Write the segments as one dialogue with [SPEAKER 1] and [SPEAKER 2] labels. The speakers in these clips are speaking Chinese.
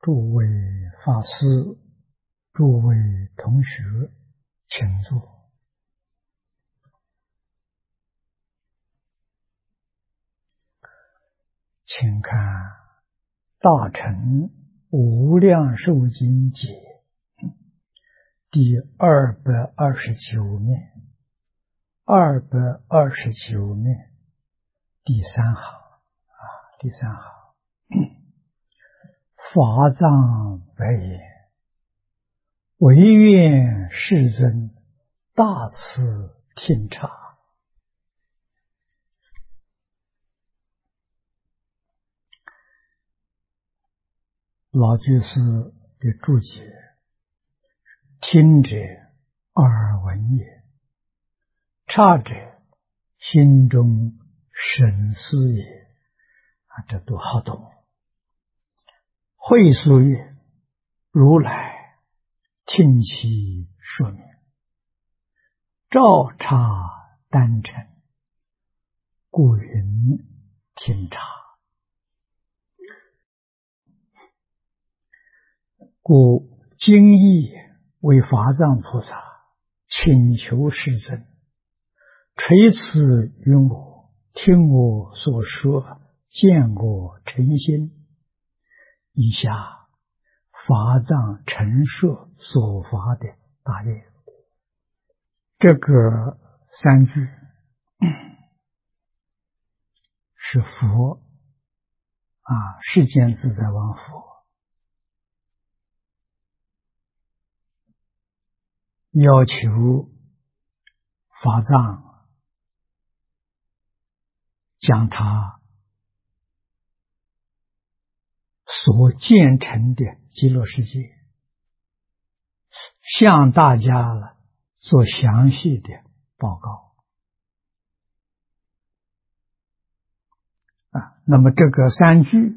[SPEAKER 1] 诸位法师、诸位同学，请坐。请看《大乘无量寿经解》第229面，229面第三行第三行。法藏白言：唯愿世尊大慈听察。老居士的注解：听者耳闻也，察者心中深思也。这都好懂。会疏曰：如来听其说明，照察单陈，故云听察。故经义为法藏菩萨请求世尊垂慈云我，听我所说，见我诚心，以下法藏陈设所发的大愿。这个三句是佛世间自在王佛要求法藏将他所建成的极乐世界向大家做详细的报告。那么这个三句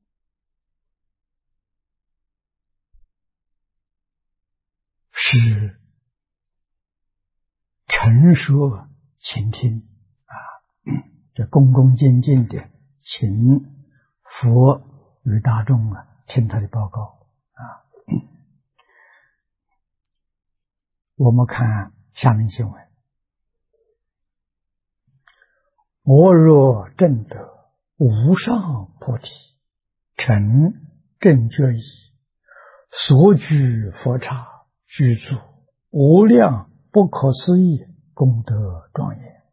[SPEAKER 1] 是陈说倾听这恭恭敬敬的请佛与大众听他的报告我们看下面经文：我若证得无上菩提，成正觉意，所居佛刹，具足无量不可思议功德庄严。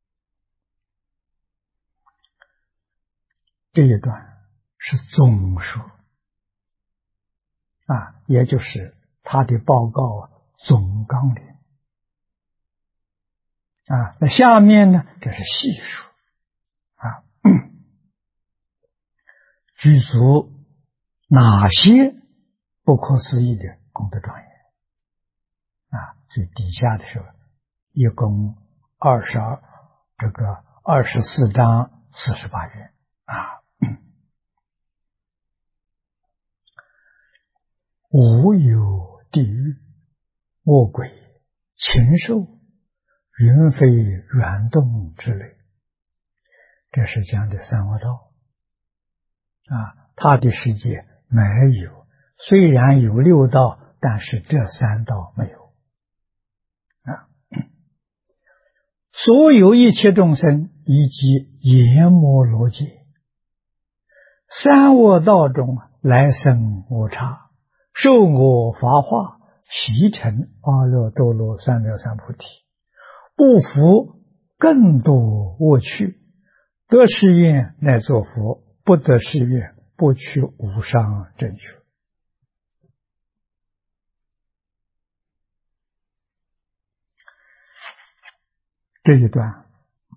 [SPEAKER 1] 这一段是总说也就是他的报告总纲领那下面呢，这是细说具足哪些不可思议的功德庄严所以底下的时候一共24章48愿无有地狱、恶鬼、禽兽、云飞远动之类，这是讲的三恶道他的世界没有，虽然有六道，但是这三道没有所有一切众生以及阎摩罗界，三恶道中来生无差，受我法化，习成阿耨多罗三藐三菩提，不服更多恶趣，得誓愿乃作佛，不得誓愿不取无上正觉。这一段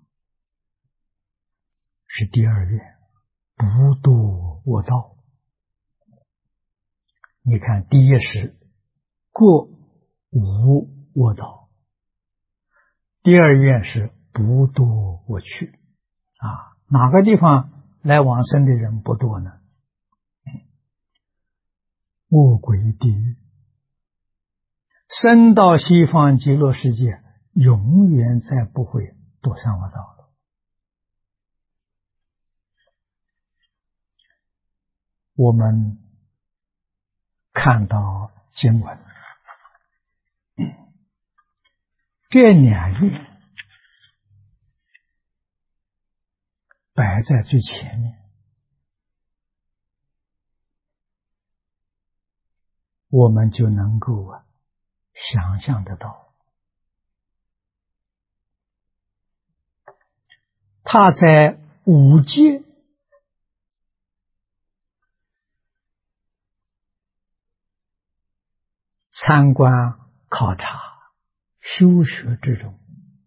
[SPEAKER 1] 是第二愿，不堕恶道。你看第一是过无恶道，第二愿是不堕恶趣哪个地方来往生的人不多呢？恶鬼地狱，生到西方极乐世界，永远再不会堕三恶道了。我们看到经文，这两愿摆在最前面，我们就能够想象得到，他在五戒参观考察修学之中，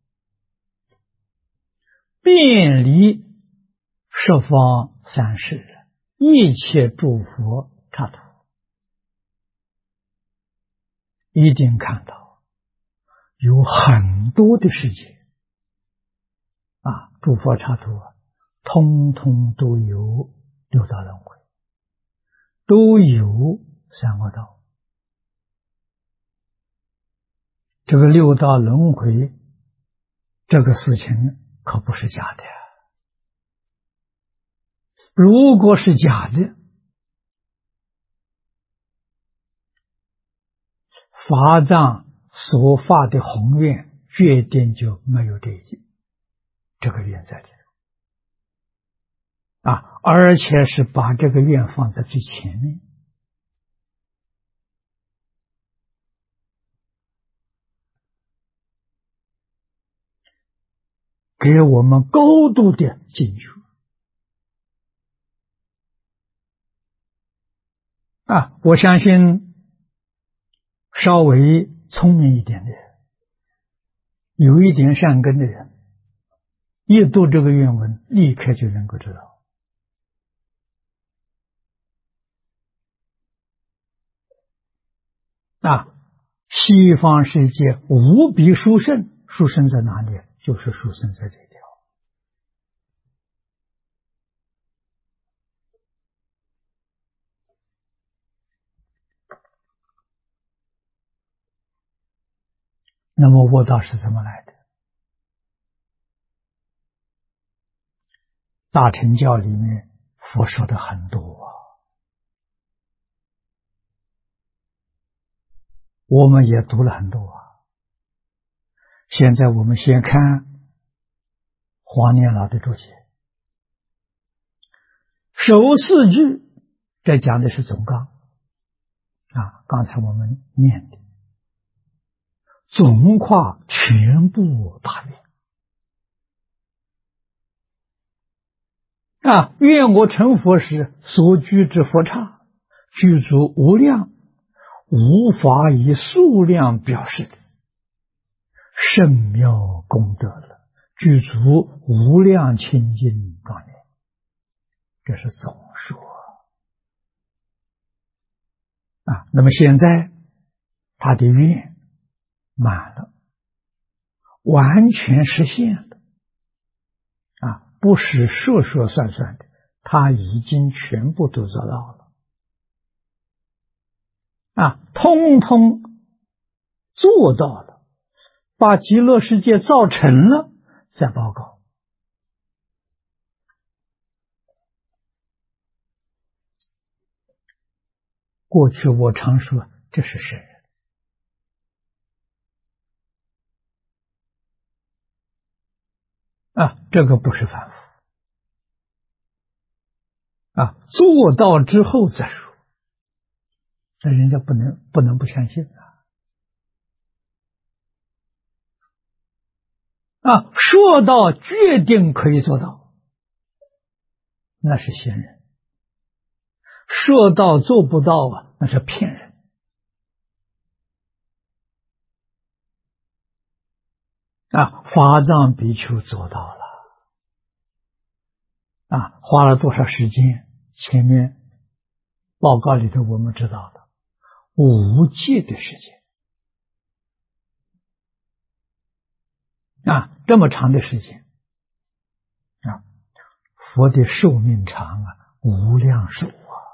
[SPEAKER 1] 遍离十方三世，一切诸佛刹土，一定看到有很多的世界诸佛刹土通通都有六道轮回，都有三恶道。这个六道轮回这个事情可不是假的，如果是假的，法藏所发的宏愿决定就没有这个愿在里头而且是把这个愿放在最前面。给我们高度的警觉我相信稍微聪明一点的人，有一点善根的人，一读这个愿文，立刻就能够知道西方世界无比殊胜，殊胜在哪里？就是殊胜在这条。那么悟道是怎么来的？大乘教里面佛说的很多我们也读了很多现在我们先看黄念老的注解，首四句这讲的是总纲刚才我们念的总括全部大愿愿我成佛时所居之佛刹，具足无量，无法以数量表示的，甚妙功德了，具足无量清净庄严。这是总说那么现在他的愿满了，完全实现了不是说说算算的，他已经全部都做到了通通做到了，把极乐世界造成了，再报告。过去我常说这是圣人这个不是凡夫做到之后再说，那人家不能不相信说到决定可以做到，那是仙人；说到做不到那是骗人。法藏比丘做到了花了多少时间？前面报告里头我们知道了5戒的时间这么长的时间佛的寿命长无量寿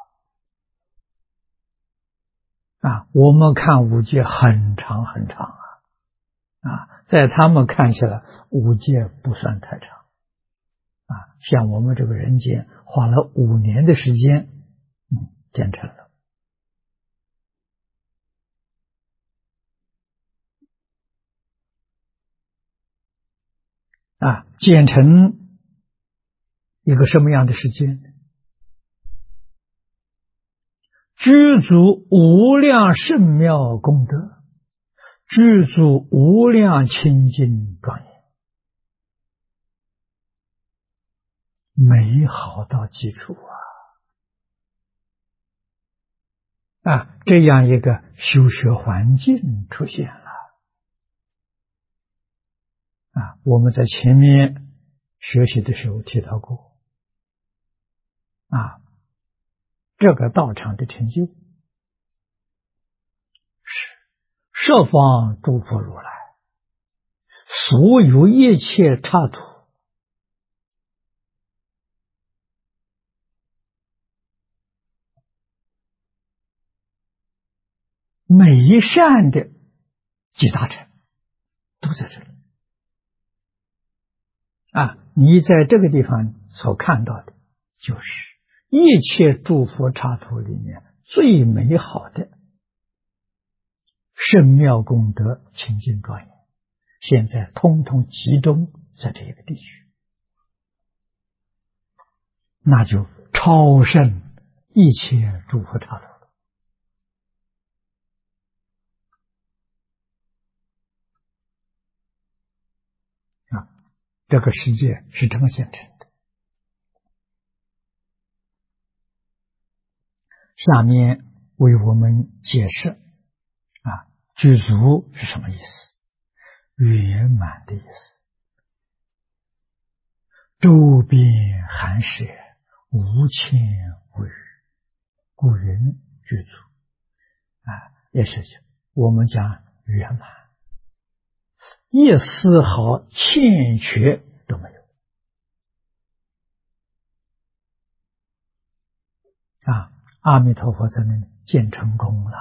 [SPEAKER 1] 我们看5戒很长很长在他们看起来5戒不算太长像我们这个人间花了5年的时间建成了建成一个什么样的世界呢？具足无量圣妙功德，具足无量清净庄严，美好到极处这样一个修学环境出现了我们在前面学习的时候提到过这个道场的成就是十方诸佛如来所有一切刹土美善的集大成都在这里你在这个地方所看到的就是一切诸佛刹土里面最美好的圣妙功德清净庄严，现在通通集中在这一个地区，那就超胜一切诸佛刹土了这个世界是这么现成的。下面为我们解释具足是什么意思？圆满的意思。周遍含摄，无牵无余，故云具足也是我们讲圆满，一丝毫欠缺都没有阿弥陀佛在那里见成功了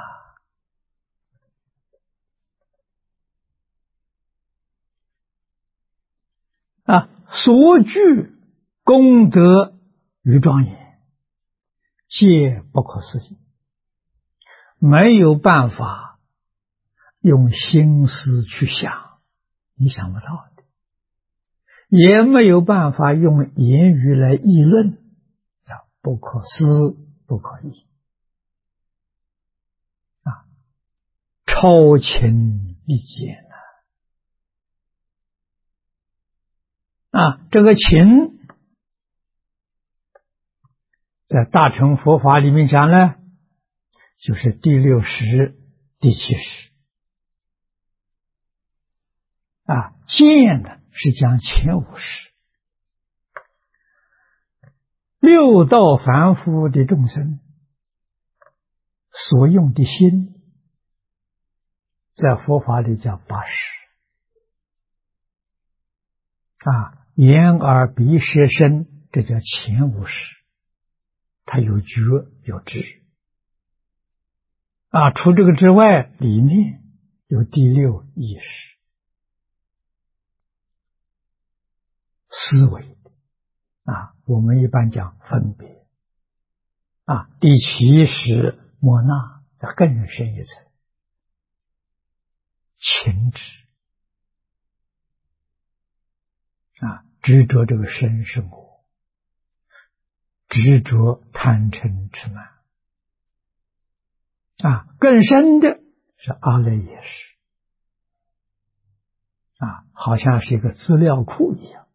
[SPEAKER 1] 所具功德与庄严皆不可思议，没有办法用心思去想，你想不到的，也没有办法用言语来议论，叫不可思不可议超情意见这个情在大乘佛法里面讲呢，就是第六识第七识见呢是讲前五识，六道凡夫的众生所用的心在佛法里叫八识眼耳鼻舌身，这叫前五识，它有觉有知除这个之外，里面有第六意识，思维我们一般讲分别第七识莫那，这更深一层情执执着这个身生活，执着贪嗔痴慢更深的是阿赖耶识好像是一个资料库一样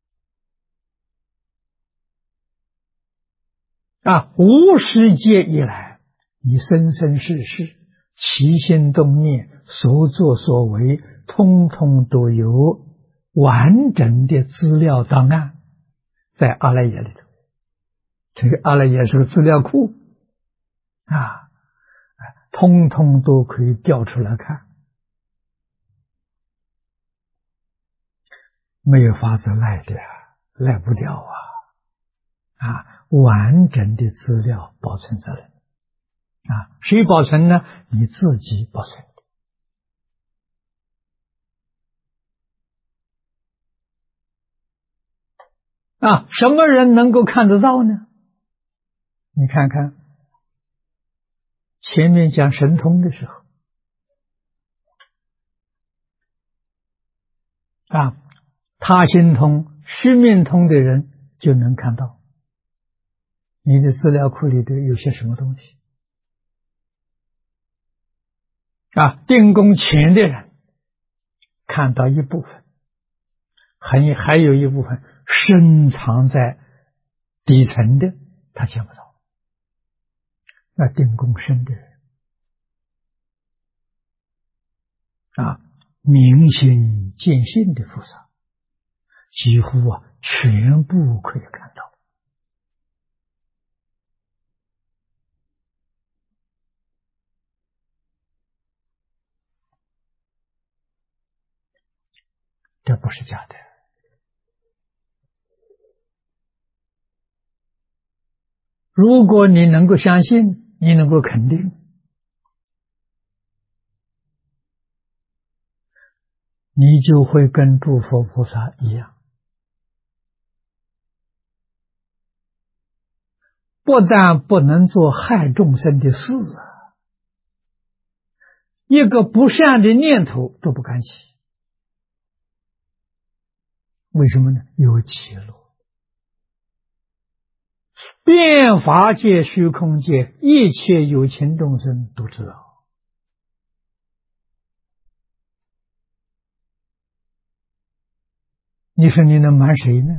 [SPEAKER 1] 无始界以来，你生生世世起心动念所作所为，通通都有完整的资料档案在阿赖耶里头。这个阿赖耶是个资料库通通都可以调出来看，没有法子赖的赖不掉完整的资料保存在那里谁保存呢？你自己保存的什么人能够看得到呢？你看看前面讲神通的时候他心通、虚命通的人就能看到你的资料库里头有些什么东西。定功浅的人看到一部分，还有一部分深藏在底层的，他见不到。那定功深的人明心见性的菩萨，几乎全部可以看到。这不是假的。如果你能够相信，你能够肯定，你就会跟诸佛菩萨一样，不但不能做害众生的事一个不善的念头都不敢起。为什么呢？有记录。遍法界、虚空界，一切有情众生都知道。你说你能瞒谁呢？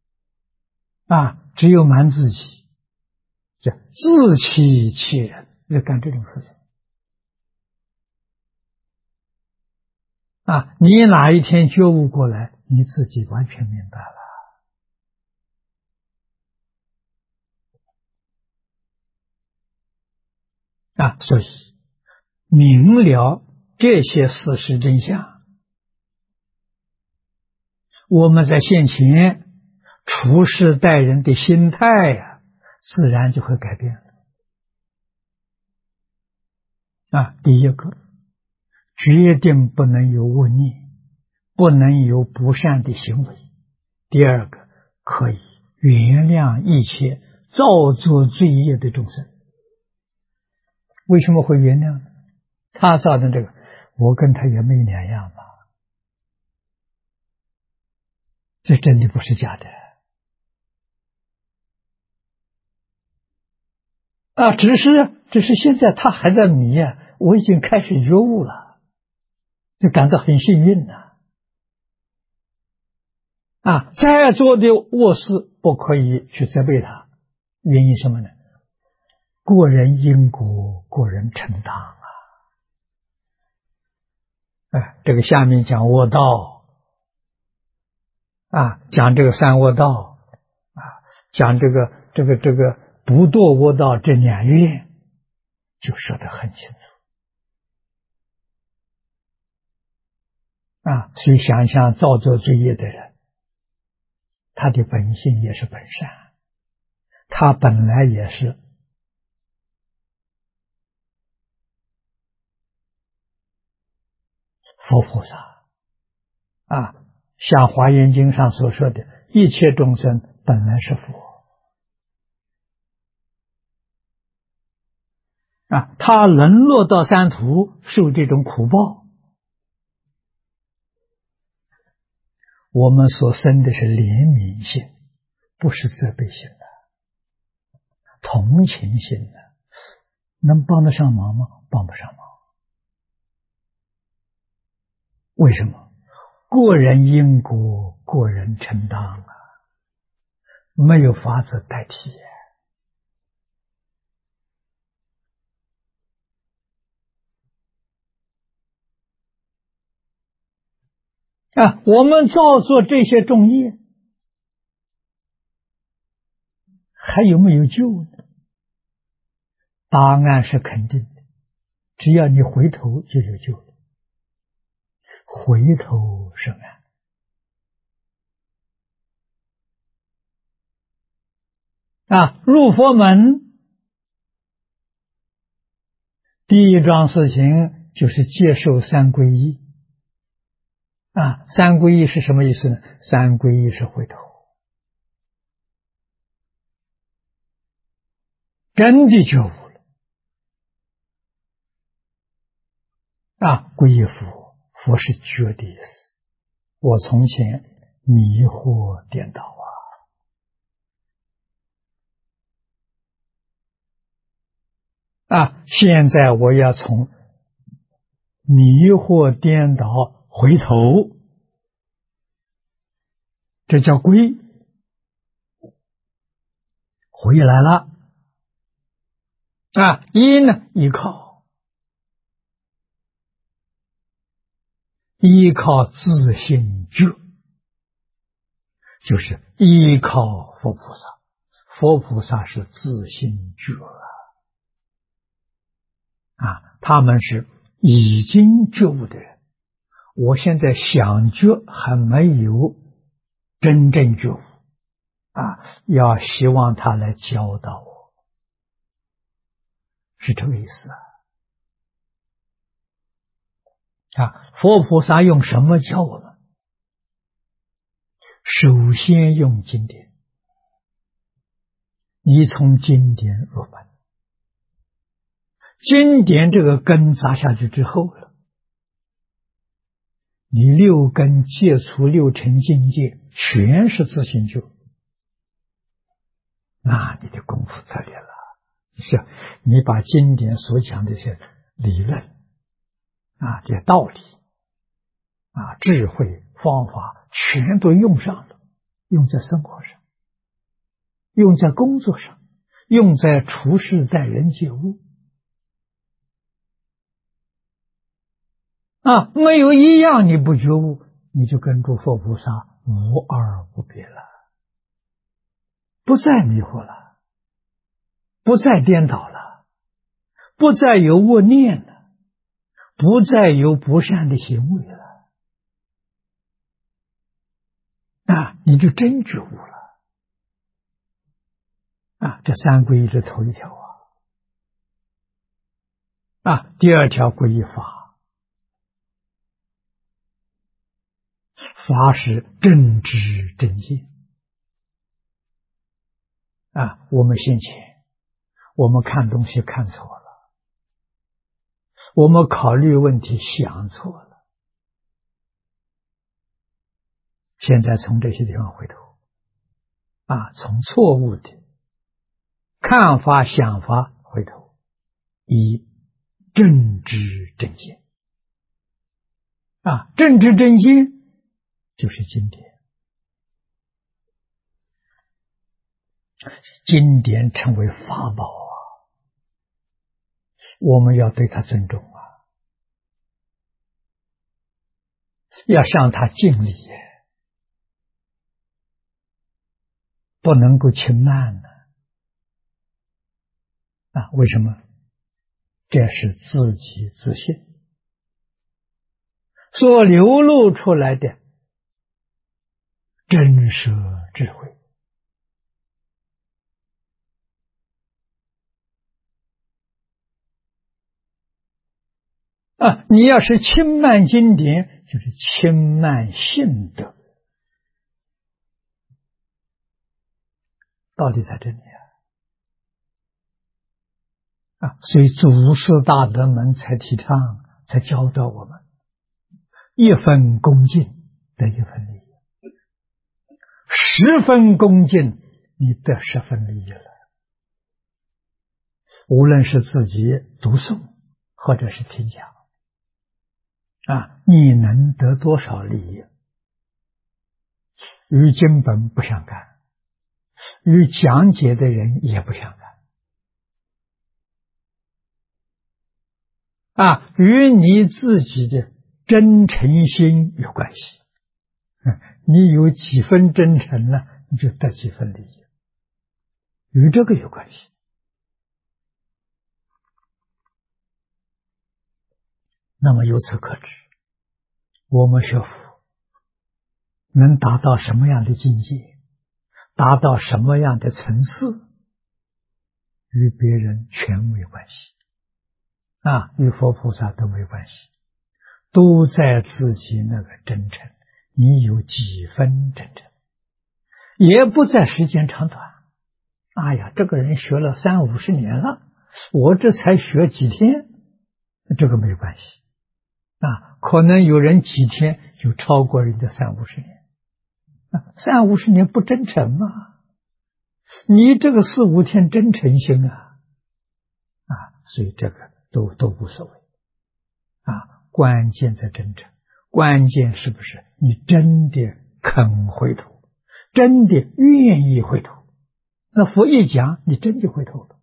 [SPEAKER 1] 只有瞒自己，叫自欺欺人，要干这种事情。你哪一天觉悟过来，你自己完全明白了。所以明了这些事实真相，我们在现前处事待人的心态自然就会改变第一个，决定不能有恶念，不能有不善的行为。第二个，可以原谅一切造作罪业的众生。为什么会原谅呢？他造的这个，我跟他也没两样吧？这真的不是假的只是现在他还在迷我已经开始觉悟了，就感到很幸运了。在做的恶事不可以去责备他，原因什么呢？过人因果，过人承当这个下面讲恶道讲这个三恶道讲这个不堕恶道这两愿，就说得很清楚所以想想造作罪业的人，他的本性也是本善，他本来也是佛菩萨像华严经上所说的，一切众生本来是佛他沦落到三途，受这种苦报，我们所生的是怜悯心，不是责备心的，同情心的，能帮得上忙吗？帮不上忙。为什么？过人因果，过人承当没有法子代替我们造作这些重业，还有没有救呢？答案是肯定的，只要你回头就有救了。回头是岸入佛门第一桩事情就是接受三皈依三皈依是什么意思呢？三皈依是回头，真的觉悟了皈依佛，佛是觉的意思。我从前迷惑颠倒现在我要从迷惑颠倒回头，这叫归，回来了依呢，依靠自性觉，就是依靠佛菩萨。佛菩萨是自性觉他们是已经觉悟的人。我现在想觉还没有真正觉悟要希望他来教导我，是这个意思佛菩萨用什么教我们？首先用经典，你从经典入门，经典这个根扎下去之后了，你六根接触六尘境界全是自性觉，那你的功夫特别了。是你把经典所讲的一些理论这些道理智慧方法全都用上了，用在生活上，用在工作上，用在处事待人接物没有一样你不觉悟，你就跟诸佛菩萨无二无别了，不再迷惑了，不再颠倒了，不再有恶念了，不再有不善的行为了你就真觉悟了这三皈依的头一条第二条皈依法，法是正知正见我们先前我们看东西看错了，我们考虑问题想错了，现在从这些地方回头从错误的看法想法回头，以正知正见正知正见就是经典，经典成为法宝我们要对它尊重要向它敬礼不能够轻慢为什么？这是自己自信所流露出来的真实智慧你要是轻慢经典，就是轻慢性德，道理在这里所以祖师大德们才提倡，才教导我们一分恭敬得一分利益，10分恭敬你得10分利益了。无论是自己读诵或者是听讲你能得多少利益？与经本不相干，与讲解的人也不相干与你自己的真诚心有关系你有几分真诚呢，你就得几分利益，与这个有关系那么由此可知，我们学佛能达到什么样的境界，达到什么样的层次，与别人全没有关系与佛菩萨都没关系，都在自己那个真诚，你有几分真诚，也不在时间长短。这个人学了30-50年了，我这才学几天，这个没关系可能有人几天就超过人家30-50年 350年不真诚嘛？你这个4、5天真诚心啊，所以这个都无所谓关键在真诚，关键是不是你真的肯回头，真的愿意回头？那佛一讲，你真就回头了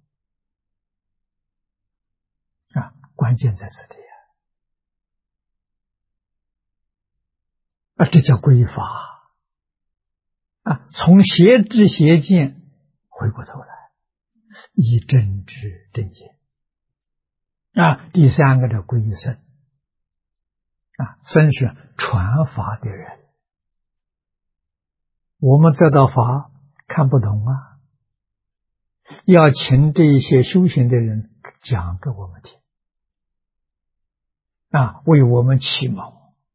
[SPEAKER 1] 关键在此地这叫归法从邪知邪见回过头来，以正知正见第三个的归僧僧是传法的人。我们得到法看不懂要请这一些修行的人讲给我们听为我们启蒙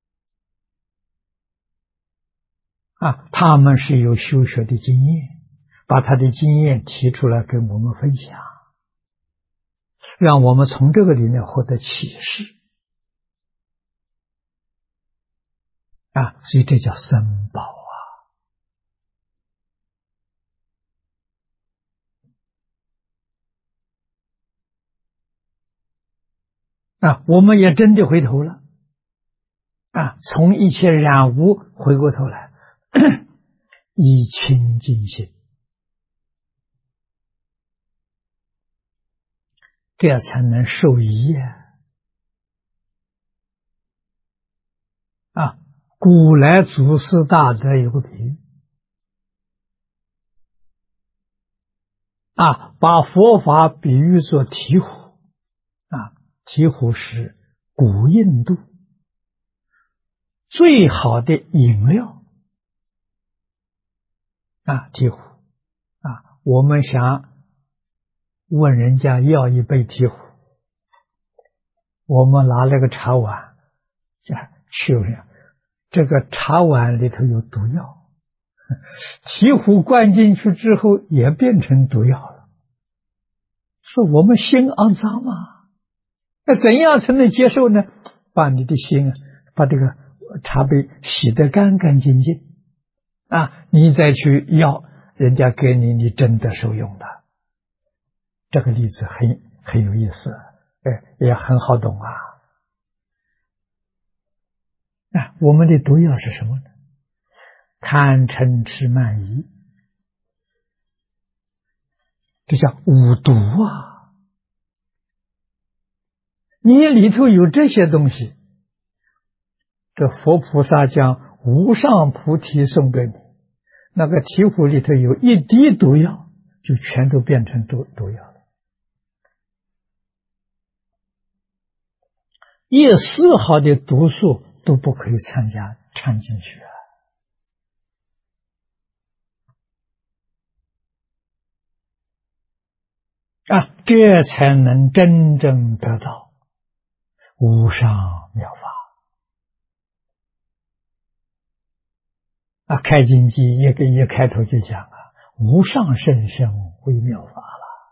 [SPEAKER 1] 他们是有修学的经验，把他的经验提出来跟我们分享，让我们从这个里面获得启示所以这叫僧宝我们也真的回头了从一切染污回过头来以清净心，这才能受益古来祖师大德有个比喻把佛法比喻作醍醐醍醐是古印度最好的饮料醍醐我们想问人家要一杯醍醐，我们拿了个茶碗去了，这个茶碗里头有毒药，醍醐灌进去之后也变成毒药了，说我们心肮脏吗？那怎样才能接受呢？把你的心把这个茶杯洗得干干净净你再去要人家给你，你真的受用的。这个例子很有意思也很好懂我们的毒药是什么呢？贪嗔痴慢疑，这叫五毒你里头有这些东西，这佛菩萨将无上菩提送给你，那个醍醐里头有一滴毒药，就全都变成毒药了，一丝毫的毒素都不可以掺进去这才能真正得到无上妙法开经记一开头就讲无上甚深微妙法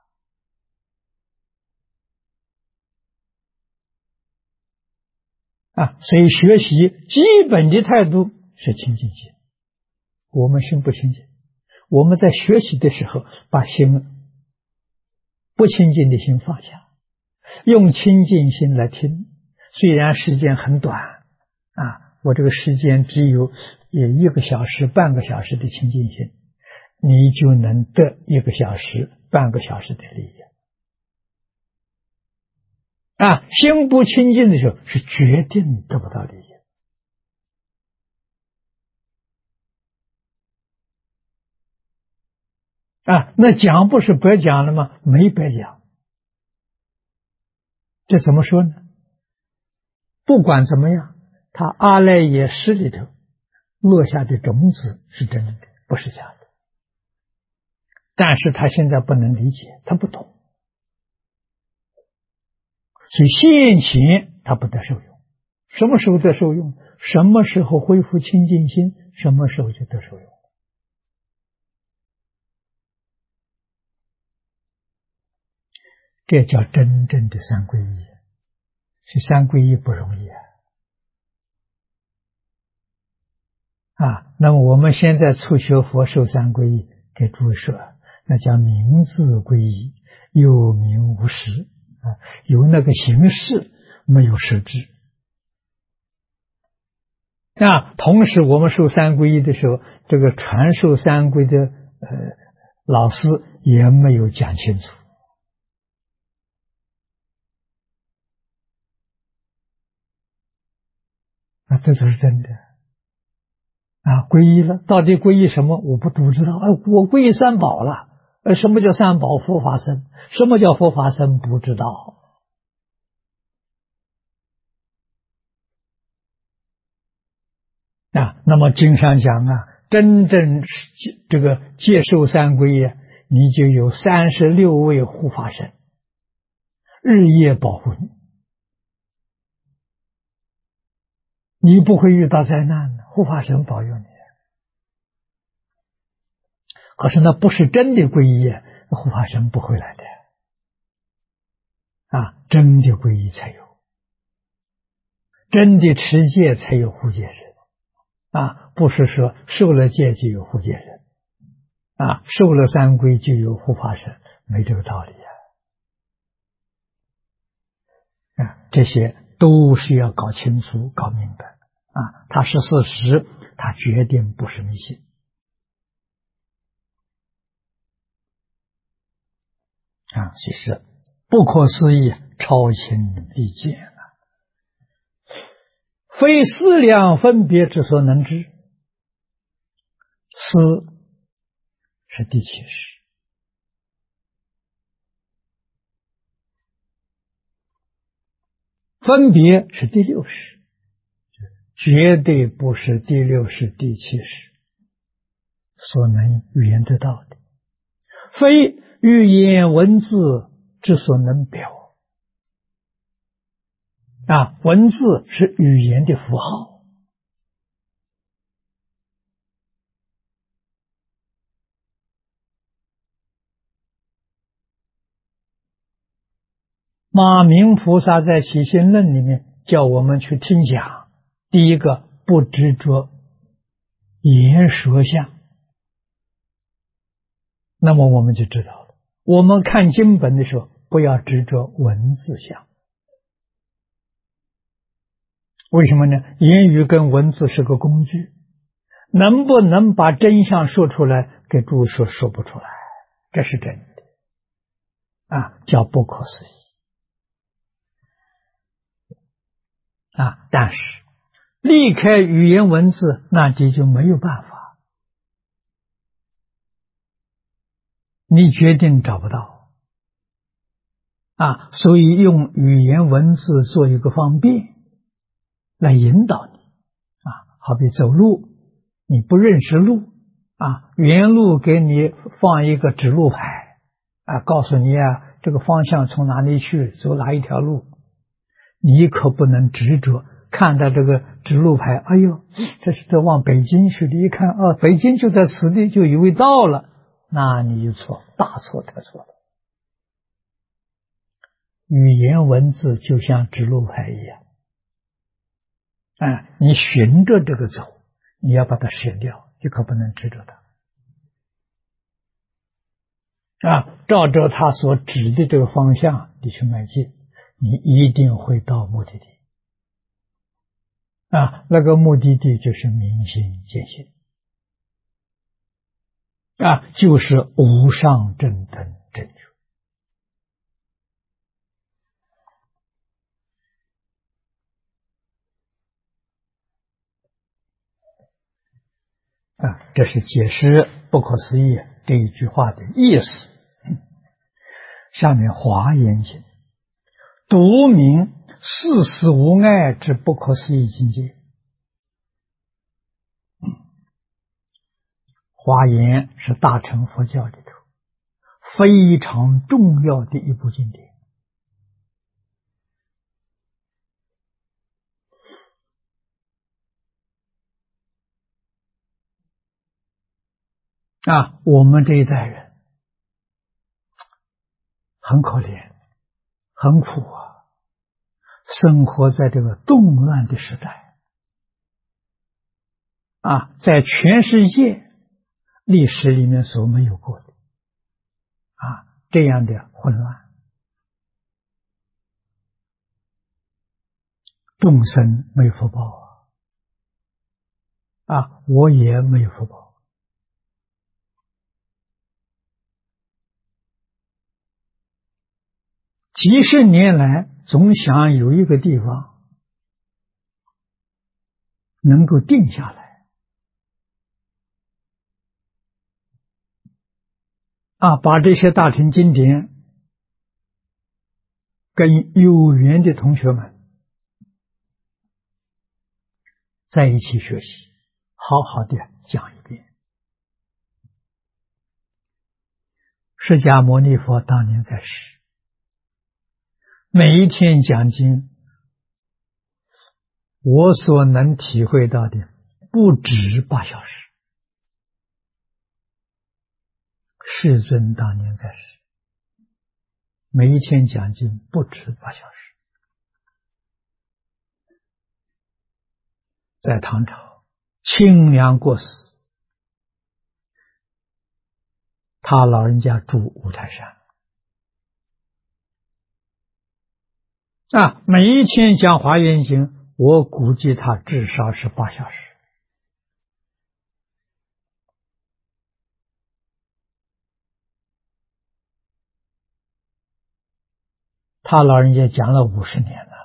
[SPEAKER 1] 了所以学习基本的态度是清净心。我们心不清净，我们在学习的时候把心不清净的心放下，用清净心来听，虽然时间很短我这个时间只有1个小时半个小时的清净心，你就能得1个小时半个小时的利益心不清净的时候是决定得不到利益那讲不是白讲了吗？没白讲。这怎么说呢？不管怎么样，他阿赖耶识里头落下的种子是真的，不是假的。但是他现在不能理解，他不懂，所以现前他不得受用。什么时候得受用？什么时候恢复清净心，什么时候就得受用。这叫真正的三皈依。是三皈依不容易那么我们现在初学佛受三皈依，给诸位说，那叫名字皈依，有名无实有那个形式，没有实质。同时我们受三皈依的时候，这个传授三皈的老师也没有讲清楚。这都是真的。皈依了，到底皈依什么？我不知道。我皈依三宝了。什么叫三宝？佛法僧。什么叫佛法僧？不知道。那么经上讲真正这个接受三皈依，你就有36位护法神，日夜保护你，你不会遇到灾难的，护法神保佑你。可是那不是真的皈依，护法神不会来的。真的皈依才有，真的持戒才有护戒人。不是说受了戒就有护戒人，受了三皈就有护法神，没这个道理这些都是要搞清楚、搞明白它是事实，它决定不是迷信其实不可思议，超情利见非思量分别之所能知。思是第7识，分别是第6识，绝对不是第6识、第7识所能圆得到的，非语言文字之所能表文字是语言的符号，马明菩萨在起信论里面叫我们去听讲，第一个不执着言说相，那么我们就知道了，我们看经本的时候不要执着文字相。为什么呢？言语跟文字是个工具，能不能把真相说出来，给诸位说不出来，这是真的叫不可思议但是离开语言文字，那你就没有办法，你决定找不到所以用语言文字做一个方便来引导你好比走路，你不认识路原路给你放一个指路牌告诉你这个方向从哪里去，走哪一条路，你可不能执着看到这个指路牌，哎呦，这是在往北京去的，一看北京就在此地，就以为到了，那你就错，大错特错了。语言文字就像指路牌一样你循着这个走，你要把它舍掉，你可不能执着它照着他所指的这个方向你去迈进，你一定会到目的地那个目的地就是明心见性就是无上正等正觉这是解释不可思议这一句话的意思。下面华严经独明世事无碍之不可思议境界。华严是大乘佛教里头非常重要的一部经典我们这一代人很可怜，很苦生活在这个动乱的时代在全世界历史里面所没有过的这样的混乱，众生没福报我也没有福报。几十年来，总想有一个地方能够定下来把这些大乘经典跟有缘的同学们在一起学习，好好的讲一遍。释迦牟尼佛当年在世，每一天讲经，我所能体会到的不止8小时。世尊当年在世，每一天讲经不止8小时。在唐朝清凉过死，他老人家住五台山每一天讲华严经，我估计他至少是8小时。他老人家讲了50年了，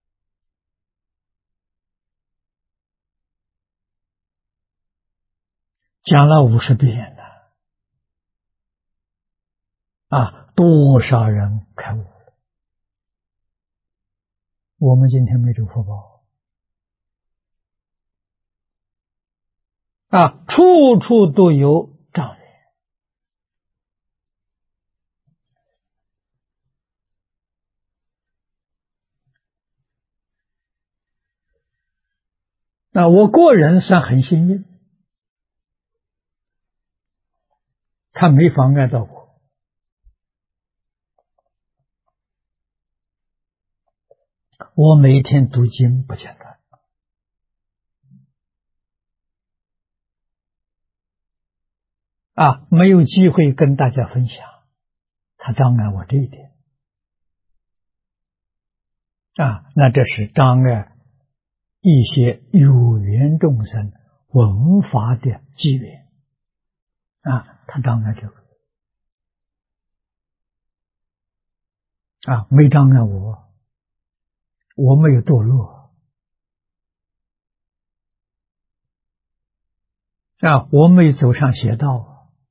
[SPEAKER 1] 讲了50遍了多少人开悟？我们今天没这个福报处处都有障碍。我个人算很幸运，他没妨碍到我。我每天读经不简单没有机会跟大家分享，他障碍我这一点那这是障碍一些有缘众生闻法的机缘他障碍这个没障碍我，我没有堕落我没有走上邪道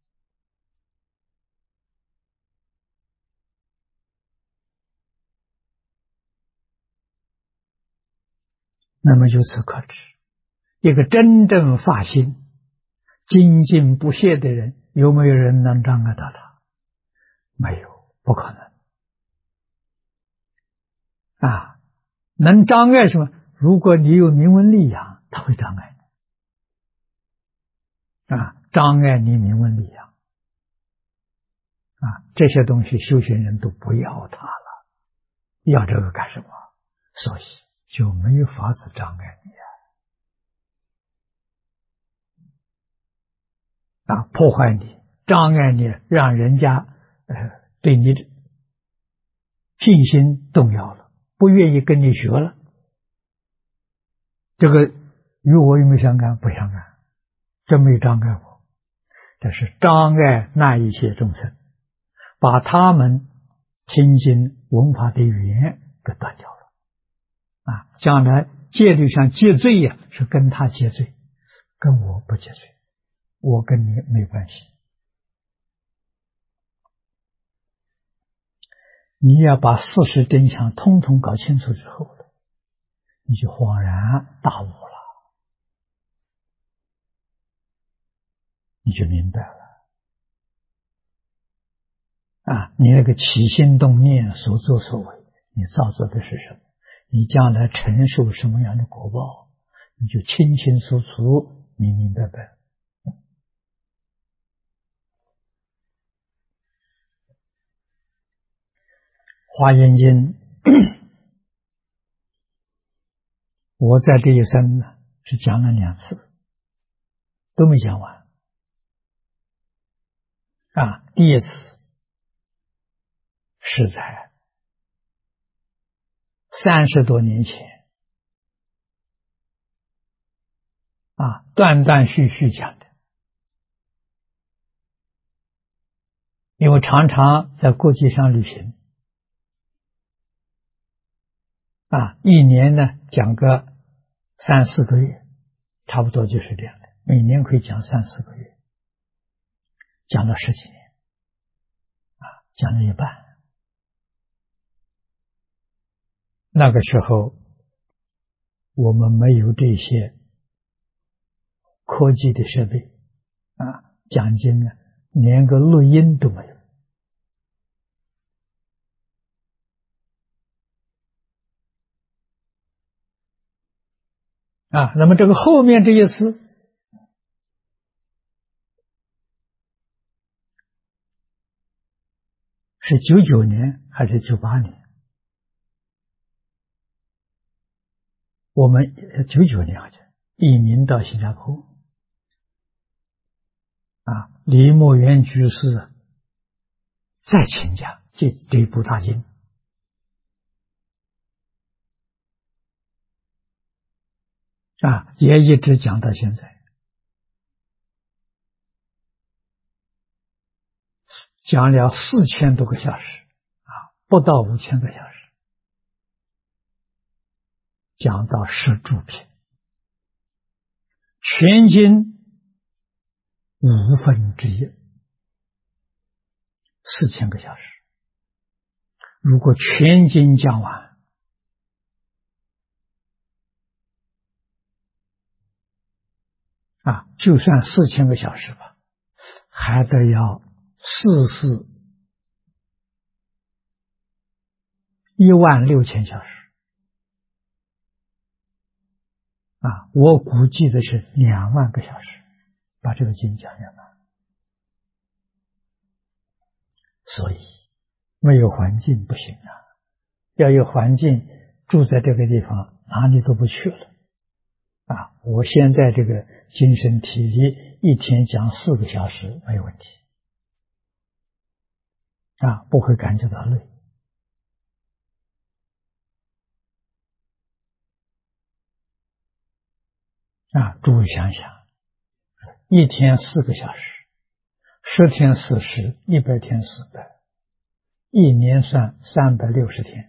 [SPEAKER 1] 那么由此可知，一个真正发心精进不懈的人，有没有人能障碍到他？没有，不可能能障碍什么？如果你有名闻利养，他会障碍你障碍你名闻利养这些东西修行人都不要它了，要这个干什么？所以就没有法子障碍你破坏你，障碍你，让人家对你的信心动摇了，不愿意跟你学了。这个与我有没有相干？不相干，这没障碍我，这是障碍那一些众生，把他们听经闻法的缘给断掉了将来戒律上戒罪是跟他戒罪，跟我不戒罪，我跟你没关系。你要把事实真相通通搞清楚之后，你就恍然大悟了，你就明白了你那个起心动念所作所为，你造作的是什么？你将来承受什么样的果报，你就清清楚楚、明明白白。华严经我在这一生呢是讲了2次都没讲完第一次是在30多年前断断续续讲的，因为常常在国际上旅行一年呢讲个3、4个月，差不多就是这样的，每年可以讲3、4个月，讲了10几年讲了一半。那个时候我们没有这些科技的设备讲经呢连个录音都没有那么这个后面这一次是99年还是98年？我们99年好像移民到新加坡李墨元居士再请讲这部大经也一直讲到现在，讲了4000多个小时不到5000个小时，讲到10住品，全经1/5，4000个小时。如果全经讲完就算4000个小时吧，还得要16000小时我估计的是2万个小时把这个经讲圆满。所以没有环境不行要有环境，住在这个地方哪里都不去了我现在这个精神体力一天讲4个小时没有问题不会感觉到累诸位想想，一天4个小时，10天40，100天400，一年算360天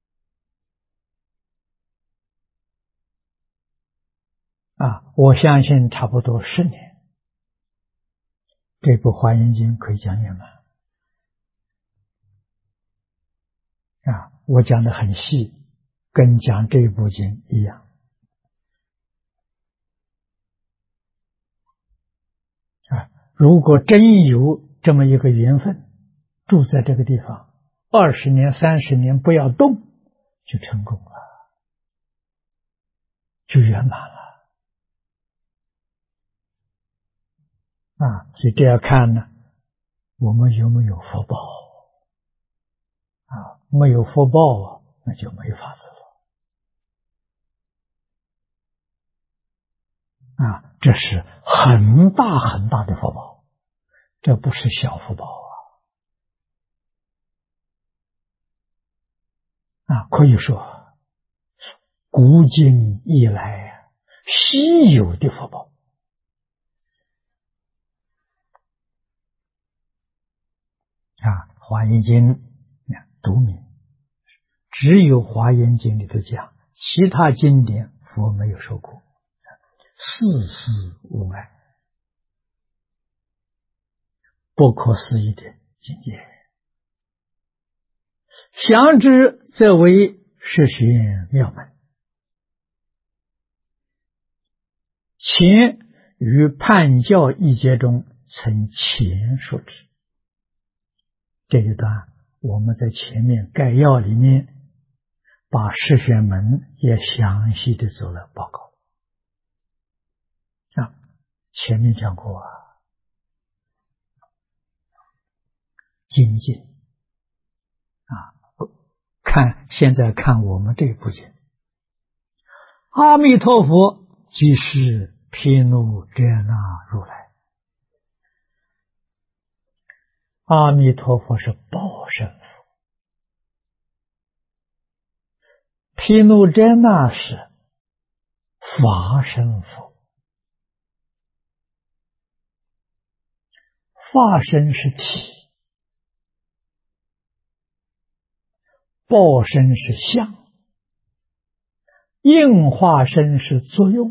[SPEAKER 1] 我相信差不多10年，这部华严经可以讲圆满我讲的很细，跟讲这部经一样如果真有这么一个缘分，住在这个地方20年、30年不要动，就成功了，就圆满了所以这样看呢，我们有没有福报没有福报那就没法子了这是很大很大的福报，这不是小福报可以说古今以来稀有的福报华严经独明，只有华严经里头讲，其他经典佛没有说过，世事无碍，不可思议的境界。详之则为实玄妙门，前于判教义节中曾前述之。这一段我们在前面概要里面把实玄门也详细的做了报告前面讲过精进现在看我们这部经，阿弥陀佛即是毗卢遮那如来。阿弥陀佛是报身佛，毗卢遮那是法身佛。法身是体，报身是相，应化身是作用。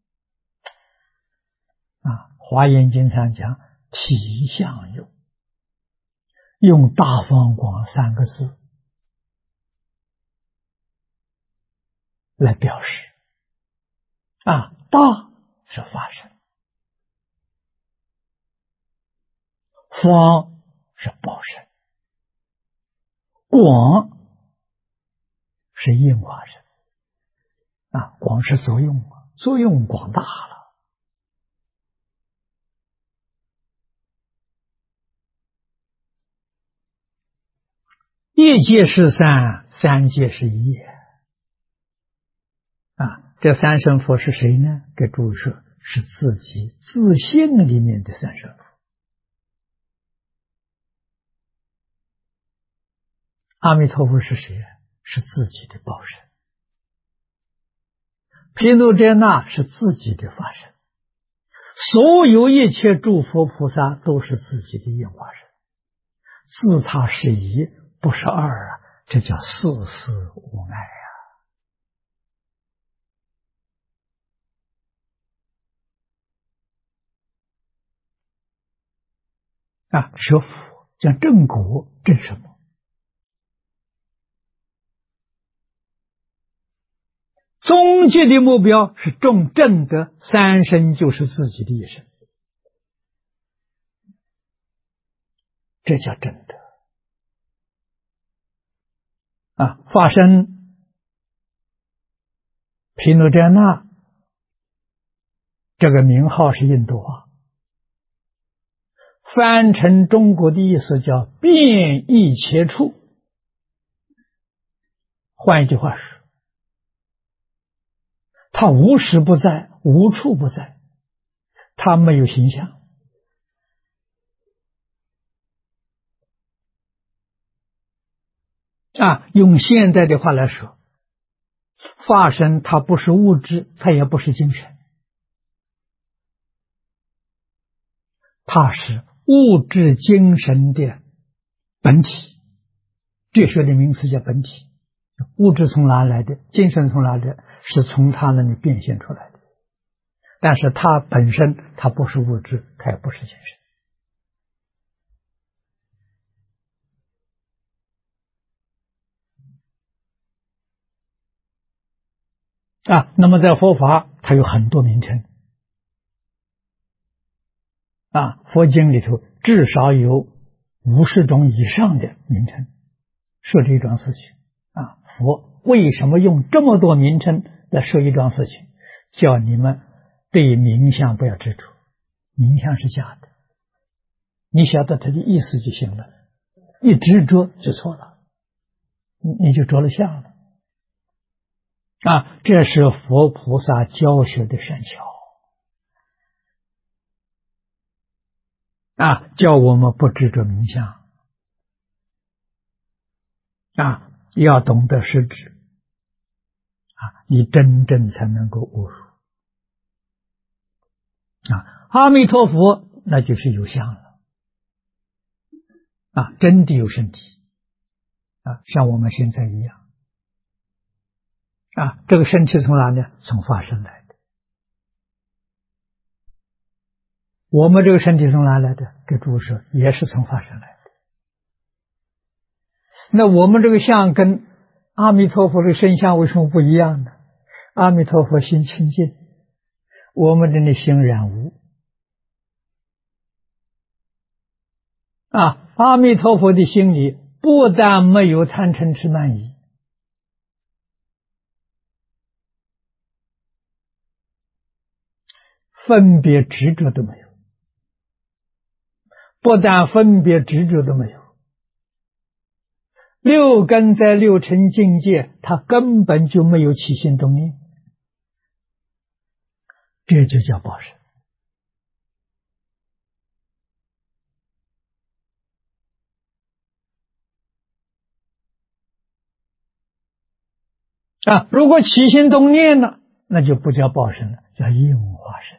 [SPEAKER 1] 华严经上讲体相用，用大方广三个字来表示。大是法身，方是报身，广是应化身。广是作用，作用广大了。一界是三，三界是一。这三身佛是谁呢？给诸位说，是自己自性里面的三身佛。阿弥陀佛是谁？是自己的报身。毗卢遮那是自己的法身。所有一切诸佛菩萨都是自己的应化身，自他是一，不是二这叫四事无碍学佛讲正果，正什么？终极的目标是种正德，三身就是自己的一生，这叫正德。法身毗卢遮那这个名号是印度话，翻成中国的意思叫遍一切处。换一句话说，他无时不在，无处不在，他没有形象。用现代的话来说，法身它不是物质，它也不是精神，它是物质精神的本体。哲学的名词叫本体。物质从哪来的？精神从哪来的？是从它那里变现出来的。但是它本身它不是物质，它也不是精神。那么在佛法它有很多名称。佛经里头至少有50种以上的名称，说这一桩事情。佛为什么用这么多名称来说一桩事情？叫你们对名相不要执着，名相是假的，你晓得它的意思就行了，一执着就错了，你就着了相了。这是佛菩萨教学的善巧。叫我们不执着名相。要懂得实质。你真正才能够悟入。阿弥陀佛那就是有相了。真的有身体。像我们现在一样。这个身体从哪呢？从法身来的。我们这个身体从哪来的？给诸位说，也是从法身来的。那我们这个相跟阿弥陀佛的身相为什么不一样呢？阿弥陀佛心清净，我们这里心染污。阿弥陀佛的心里不但没有贪嗔痴慢疑，分别执着都没有。不但分别执着都没有，六根在六尘境界，它根本就没有起心动念。 这就叫报身啊。如果起心动念了，那就不叫报身了，叫应化身。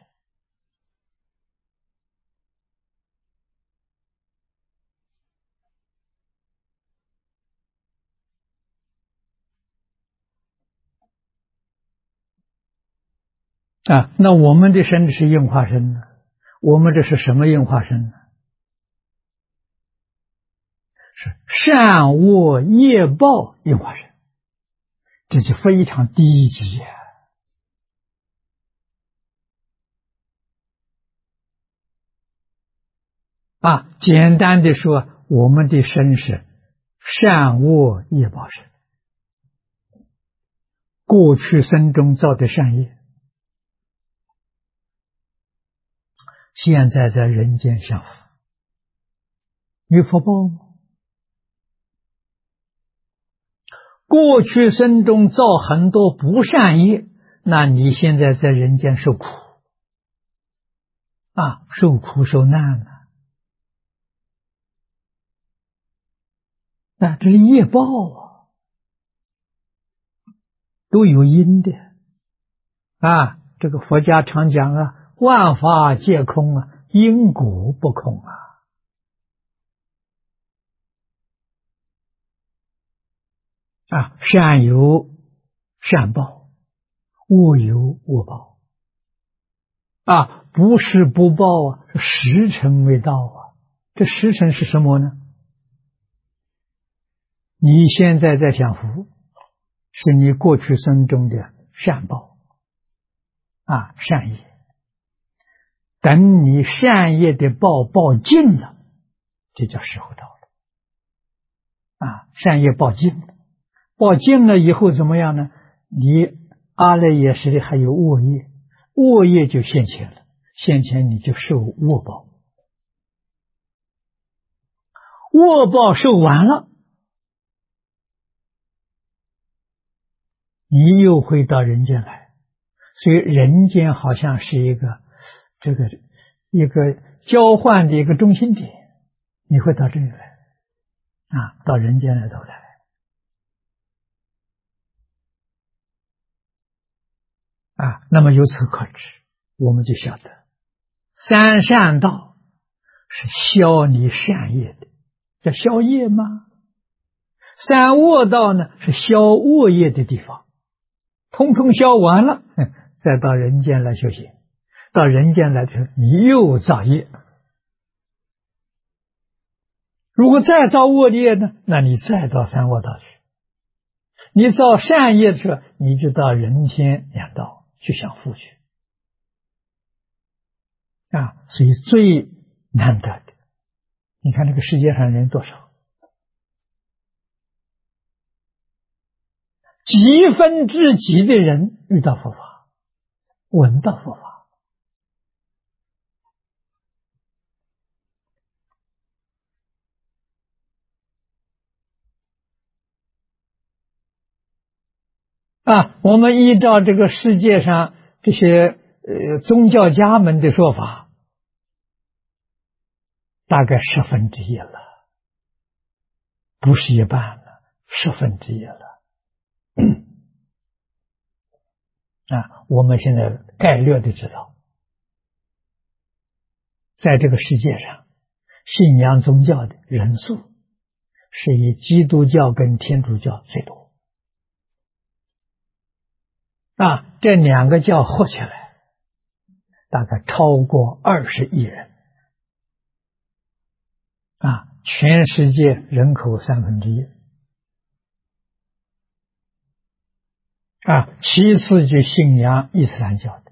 [SPEAKER 1] 啊，那我们的身体是应化身呢？我们这是什么应化身呢？是善恶业报应化身，这就非常低级啊！简单的说，我们的身是善恶业报身，过去生中造的善业，现在在人间享福，有福报吗？过去生中造很多不善业，那你现在在人间受苦啊，受苦受难了啊，这是业报啊，都有因的啊。这个佛家常讲啊，万法皆空啊，因果不空啊。啊，善有善报，恶有恶报啊，不是不报啊，是时辰未到啊。这时辰是什么呢？你现在在享福，是你过去生中的善报啊，善业。等你善业的报尽了，这叫时候到了啊，善业报尽了。报尽了以后怎么样呢？你阿赖耶识里还有恶业，恶业就现前了，现前你就受恶报，恶报受完了，你又会到人间来。所以人间好像是一个交换的一个中心点，你会到这里来啊，到人间来头来。啊，那么由此可知，我们就晓得三善道是消你善业的，叫消业吗？三恶道呢是消恶业的地方，通通消完了，再到人间来修行。到人间来的你又造业，如果再造恶业呢，那你再到三恶道去。你造善业的时候，你就到人天两道去享福去啊，所以最难得的，你看这个世界上人多少，几分之几的人遇到佛法，闻到佛法啊。我们依照这个世界上这些宗教家们的说法，大概1/10了，不是一半了，1/10了。啊，我们现在概略的知道，在这个世界上，信仰宗教的人数是以基督教跟天主教最多啊，这两个教合起来，大概超过20亿人啊，全世界人口1/3啊，其次就信仰伊斯兰教的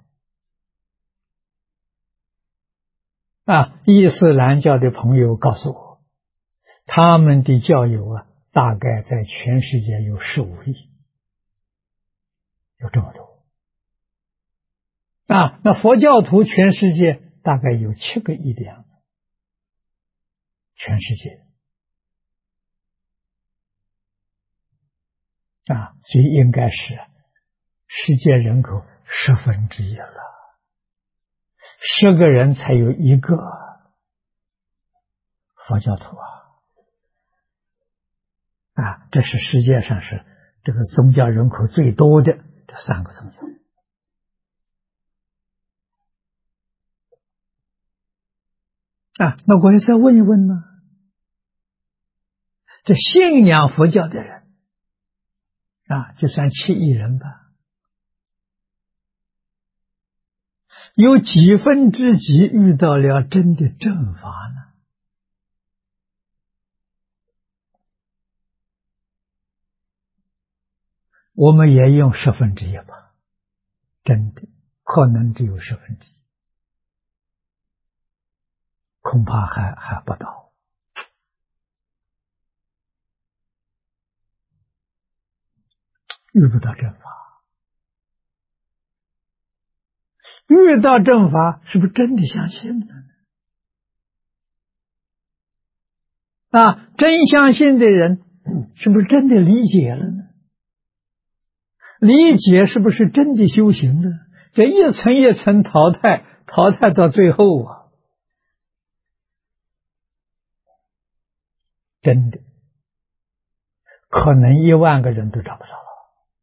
[SPEAKER 1] 啊，伊斯兰教的朋友告诉我，他们的教友啊，大概在全世界有15亿，有这么多啊。那佛教徒全世界大概有7个亿的样子，全世界啊，所以应该是世界人口1/10了 10个人才有1个佛教徒这是世界上是这个宗教人口最多的这3个宗教。那我也再问一问呢，这信仰佛教的人就算7亿人吧，有几分之几遇到了真的正法呢？我们也用1/10吧，真的可能只有1/10，恐怕还不到。遇不到正法，遇到正法是不是真的相信了呢？真相信的人是不是真的理解了呢？理解是不是真的修行呢？这一层一层淘汰到最后真的可能1万个人都找不着了，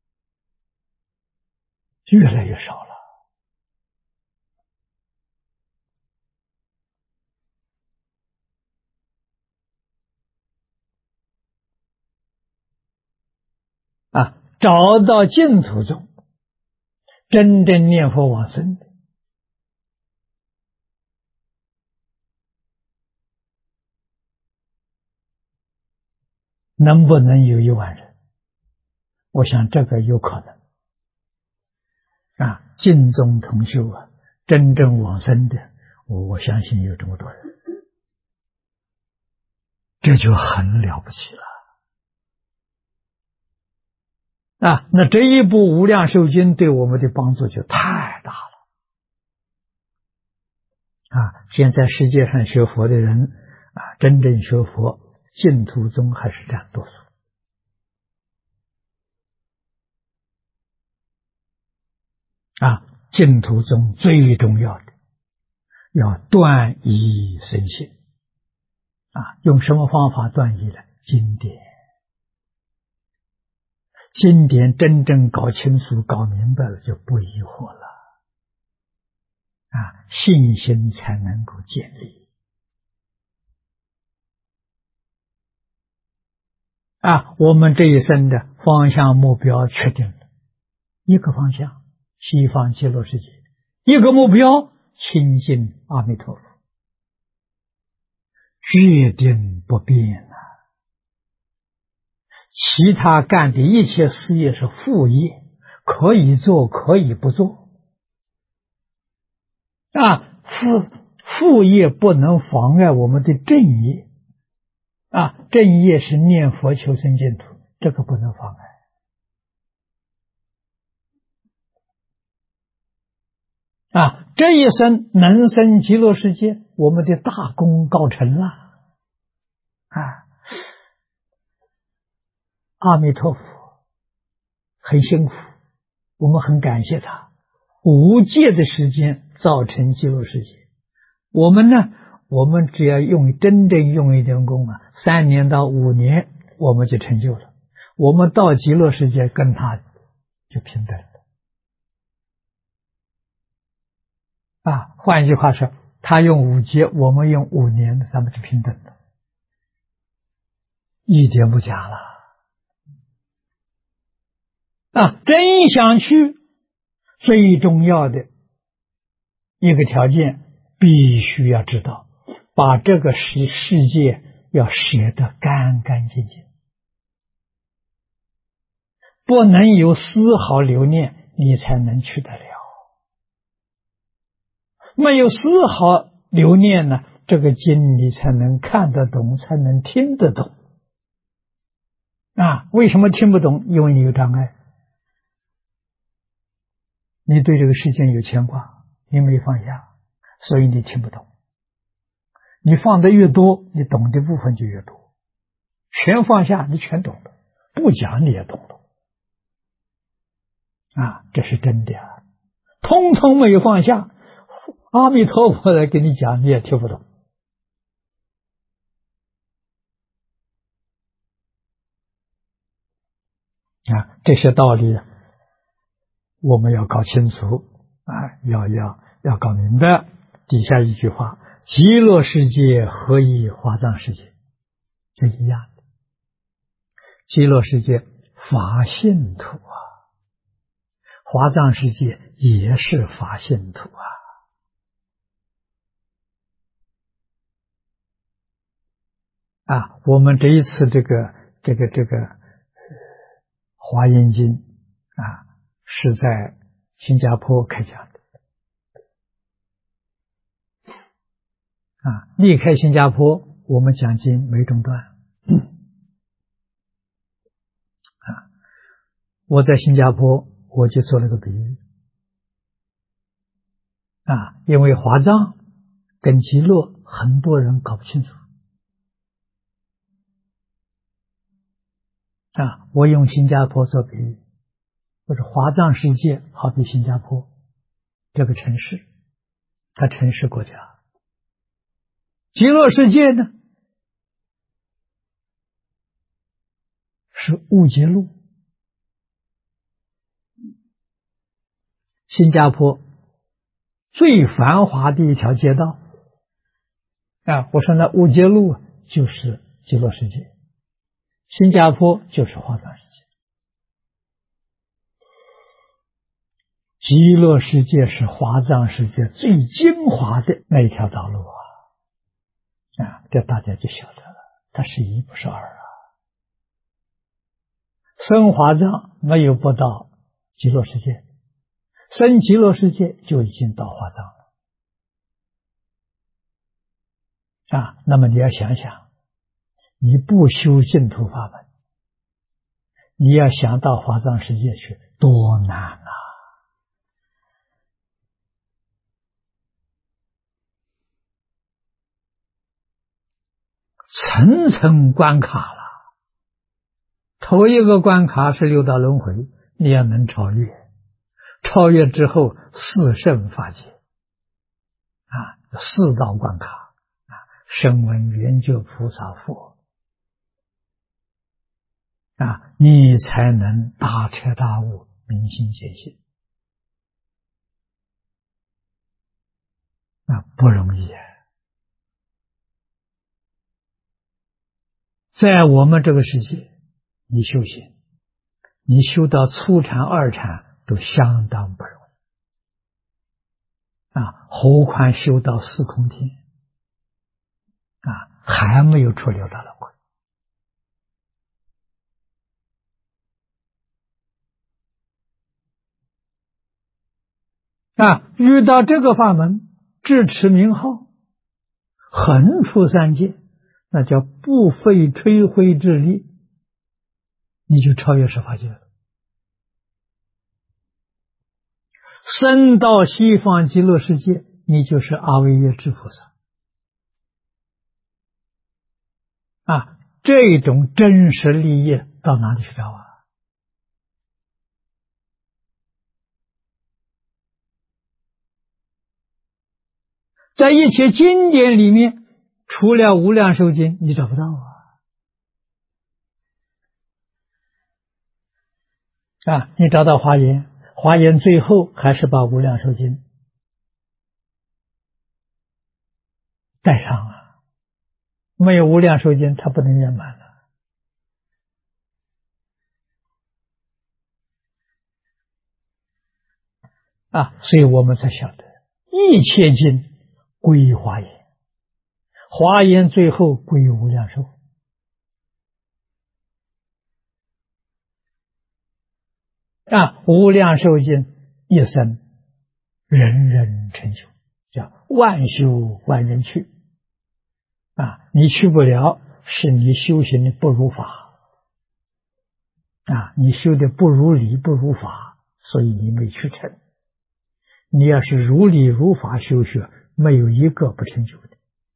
[SPEAKER 1] 越来越少了。找到净土中真正念佛往生的，能不能有1万人？我想这个有可能。净宗同修真正往生的，我相信有这么多人，这就很了不起了。那这一部《无量寿经》对我们的帮助就太大了。现在世界上学佛的人真正学佛，净土宗还是占多数。净土宗最重要的要断疑生信用什么方法断疑呢？经典。经典真正搞清楚搞明白了，就不疑惑了信心才能够建立我们这一生的方向目标确定了，一个方向西方极乐世界，一个目标亲近阿弥陀佛，决定不变其他干的一切事业是副业，可以做可以不做副业不能妨碍我们的正业正业是念佛求生净土，这个不能妨碍这一生能生极乐世界，我们的大功告成了阿弥陀佛很辛苦，我们很感谢他无界的时间造成极乐世界。我们呢，我们只要真正用一点功3年到5年我们就成就了，我们到极乐世界跟他就平等了换句话说，他用5劫，我们用5年，咱们就平等了，一点不假了真想去，最重要的一个条件必须要知道，把这个世界要舍得干干净净，不能有丝毫留念，你才能去得了。没有丝毫留念呢，这个经你才能看得懂，才能听得懂为什么听不懂？因为你有障碍，你对这个世界有牵挂，你没放下，所以你听不懂。你放的越多，你懂的部分就越多，全放下你全懂了，不讲你也懂了这是真的通通没有放下阿弥陀佛来给你讲，你也听不懂。啊，这些道理我们要搞清楚啊，要搞明白。底下一句话：极乐世界何以华藏世界？就一样的。极乐世界法性土啊，华藏世界也是法性土啊。我们这一次这个华严经啊，是在新加坡开讲的啊。离开新加坡，我们讲经没中断啊。我在新加坡，我就做了个比喻啊，因为华藏跟极乐很多人搞不清楚啊。我用新加坡做比喻，或者华藏世界好比新加坡这个城市，它城市国家。极乐世界呢，是无界路。新加坡最繁华的一条街道啊，我说那无界路就是极乐世界，新加坡就是华藏世界。极乐世界是华藏世界最精华的那一条道路啊，这大家就晓得了，它是一不是二啊。生华藏没有不到极乐世界，生极乐世界就已经到华藏了啊。那么你要想想，你不修净土法门，你要想到华藏世界去，多难啊！层层关卡了。头一个关卡是六道轮回，你要能超越，超越之后四圣法界啊，四道关卡啊，声闻缘觉菩萨佛啊，你才能大彻大悟，明心见性啊，不容易啊。在我们这个世界，你修行，你修到初禅、二禅都相当不容易啊，何况修到四空天啊，还没有出六道轮回啊。遇到这个法门，智持名号，横出三界，那叫不费吹灰之力，你就超越十法界了。升到西方极乐世界，你就是阿惟越致菩萨啊！这种真实利益到哪里去找啊？在一切经典里面，除了无量寿经，你找不到啊！你找到华严，华严最后还是把无量寿经带上啊，没有无量寿经，它不能圆满了啊！所以我们才晓得，一切经归华严，华严最后归无量寿啊！无量寿经一生人人成就，叫万修万人去啊！你去不了，是你修行的不如法啊！你修的不如理不如法，所以你没去成。你要是如理如法修学，没有一个不成就的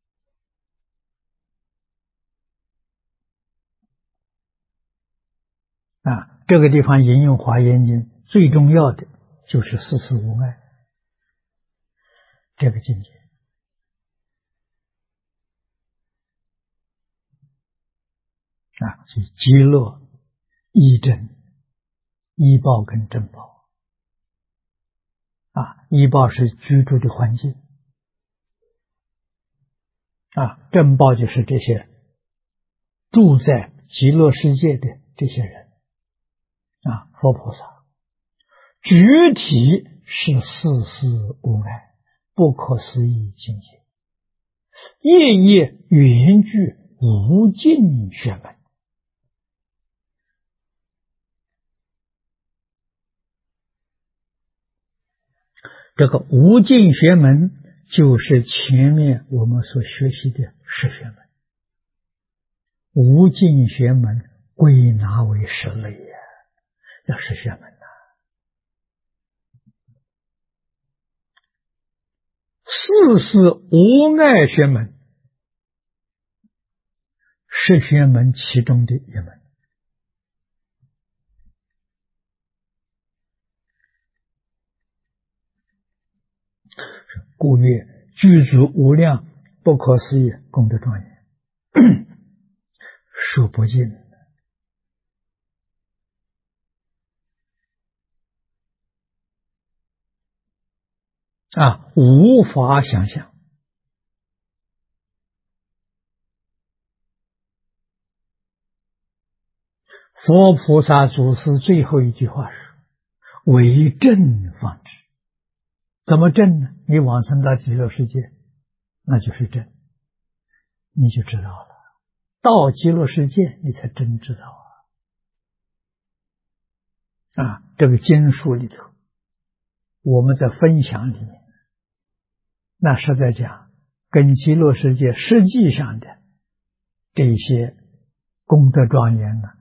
[SPEAKER 1] 啊！这个地方引用华严经最重要的就是四无碍。 这个境界所以极乐、依真、依报跟正报依报是居住的环境正报就是这些住在极乐世界的这些人佛菩萨，具体是世事无碍，不可思议境界，夜夜圆具无尽学门。这个无尽学门就是前面我们所学习的十学门，无尽学门归纳为十类呀，叫十学门世事无碍学门，十学门其中的一门。故曰具足无量不可思议功德庄严，数不尽无法想象。佛菩萨祖师最后一句话是为正方知。怎么正呢？你往生到极乐世界，那就是正，你就知道了。到极乐世界，你才真知道这个经书里头，我们在分享里面，那是在讲跟极乐世界实际上的这些功德庄严呢，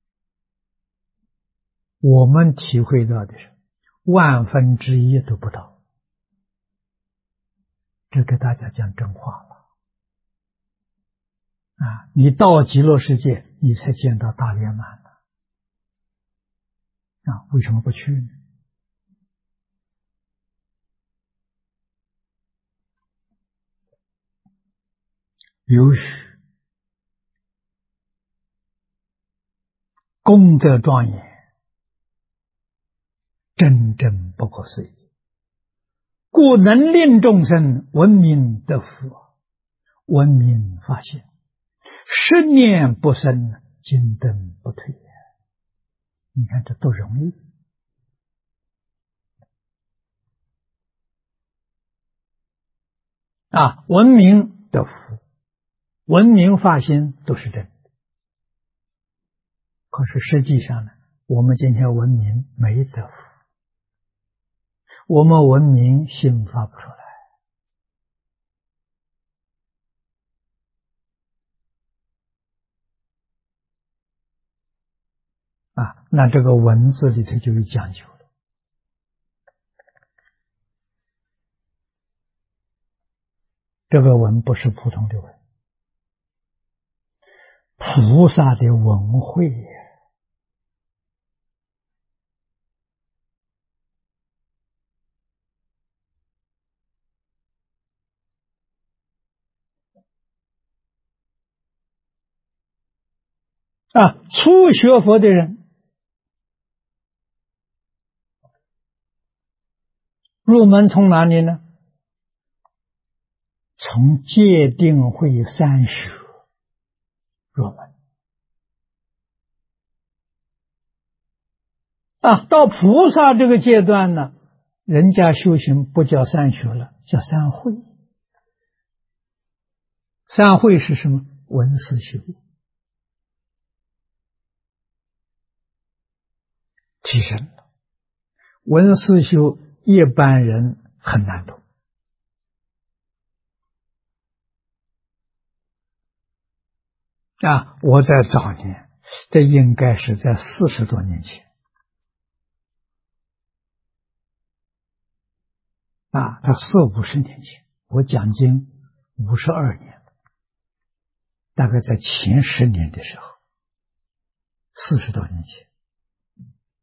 [SPEAKER 1] 我们体会到的是1/1000都不到。这给大家讲真话了你到极乐世界，你才见到大圆满了为什么不去呢？有许功德庄严，真正不可思议，故能令众生闻名得福，闻名发现，10念不生，金灯不退。你看这多容易闻名得福，闻名发心都是真的。可是实际上呢，我们今天闻名没得福，我们闻名心发不出来那这个文字里头就有讲究了。这个文不是普通的文，菩萨的文慧初学佛的人入门从哪里呢？从戒定慧三学入门到菩萨这个阶段呢，人家修行不叫三学了，叫三慧。三慧是什么？闻思修提升了，闻思修一般人很难懂我在早年，这应该是在40多年前他40-50年前，我讲经52年，大概在前10年的时候，40多年前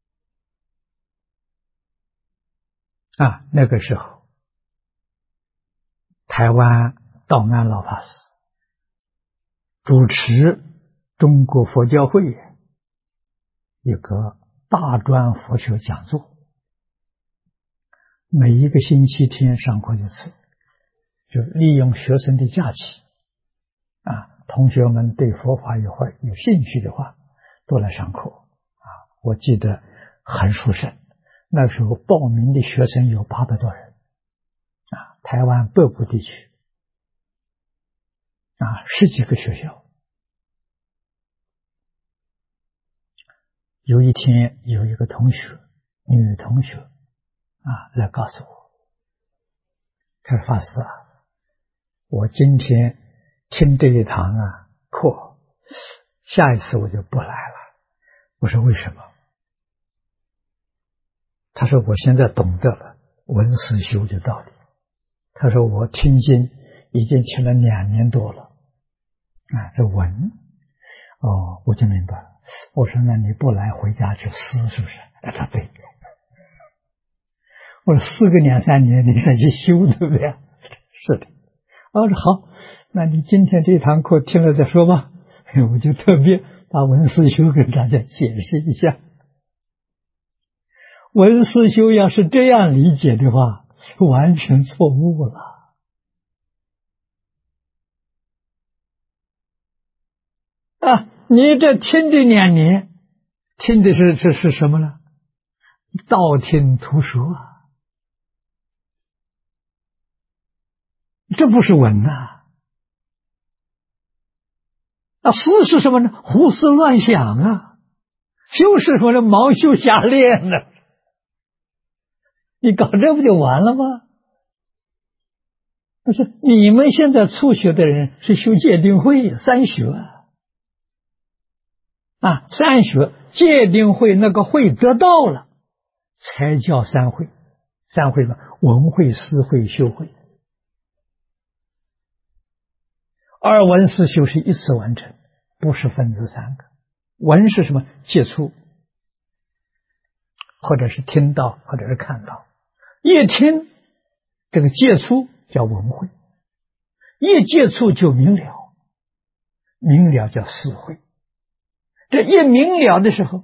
[SPEAKER 1] 那个时候台湾道安老法师主持中国佛教会一个大专佛学讲座，每一个星期天上课一次，就利用学生的假期同学们对佛法有兴趣的话，都来上课我记得很殊胜，那时候报名的学生有800多人台湾北部地区10几个学校。有一天有一个同学，女同学来告诉我，他说法师我今天听这一堂课，下一次我就不来了。我说为什么？他说我现在懂得了闻思修的道理。他说我听经已经听了2年多了这闻我就明白了。我说那你不来回家去思是不是？他对。我说思个2、3年你再去修对不对？是的。我说好，那你今天这堂课听了再说吧。我就特别把闻思修给大家解释一下。闻思修要是这样理解的话，完全错误了。你这听这2年，听的是什么呢？道听途说这不是闻思是什么呢？胡思乱想修是什么呢？盲修瞎练你搞这不就完了吗？不是，你们现在初学的人是修戒定慧3学3学戒定慧那个慧得到了，才叫3慧。3慧嘛，闻慧、思慧、修慧。而闻思修是一次完成，不是分这3个。闻是什么？接触，或者是听到，或者是看到。一听这个接触叫闻慧，一接触就明了，明了叫思慧。这一明了的时候，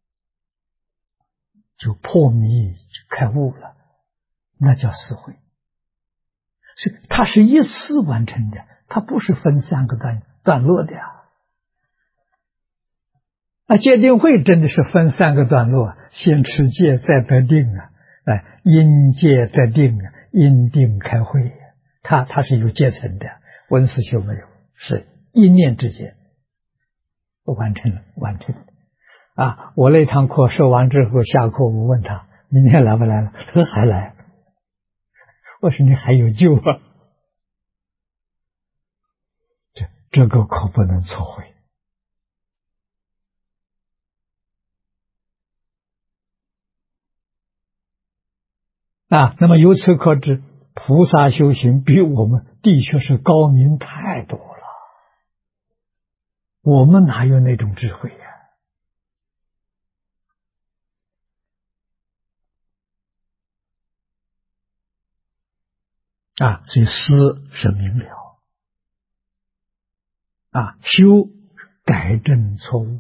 [SPEAKER 1] 就破迷就开悟了，那叫思慧。它是一次完成的，它不是分3个段落的戒定慧真的是分3个段落，先持戒再得定因戒得定因定开慧，它是有阶层的。闻思修没有，是一念之间完成了。我那堂课说完之后，下课我问他明天来不来了，他说还来。我说你还有救这个可不能错会那么由此可知，菩萨修行比我们的确是高明太多了，我们哪有那种智慧所以思是明了修改正错误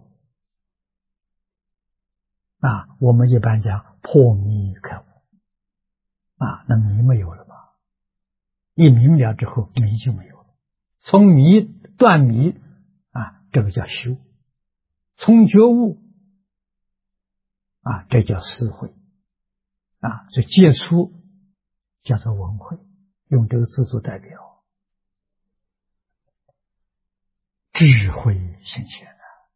[SPEAKER 1] 我们一般讲破迷开悟那迷没有了吗？一明了之后迷就没有了，从迷断迷这个叫修，从觉悟这叫思慧所以接触叫做闻慧，用这个字做代表，智慧现前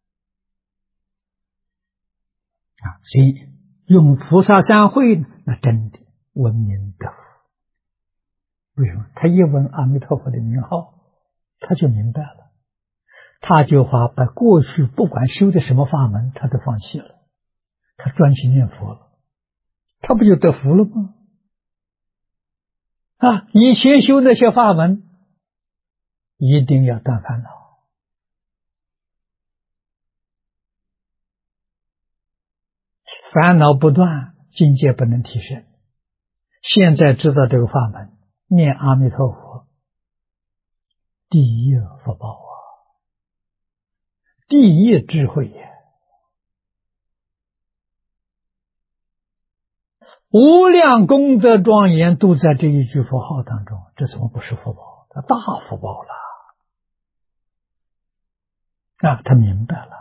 [SPEAKER 1] 所以用菩萨3慧那真的闻名得福。为什么？他一闻阿弥陀佛的名号，他就明白了，他就把过去不管修的什么法门他都放弃了，他专心念佛了，他不就得福了吗？以前修那些法门一定要断烦恼，烦恼不断，境界不能提升。现在知道这个法门，念阿弥陀佛第一福报啊，第一智慧也。无量功德庄严都在这一句佛号当中，这怎么不是福报？这大福报了啊！他明白了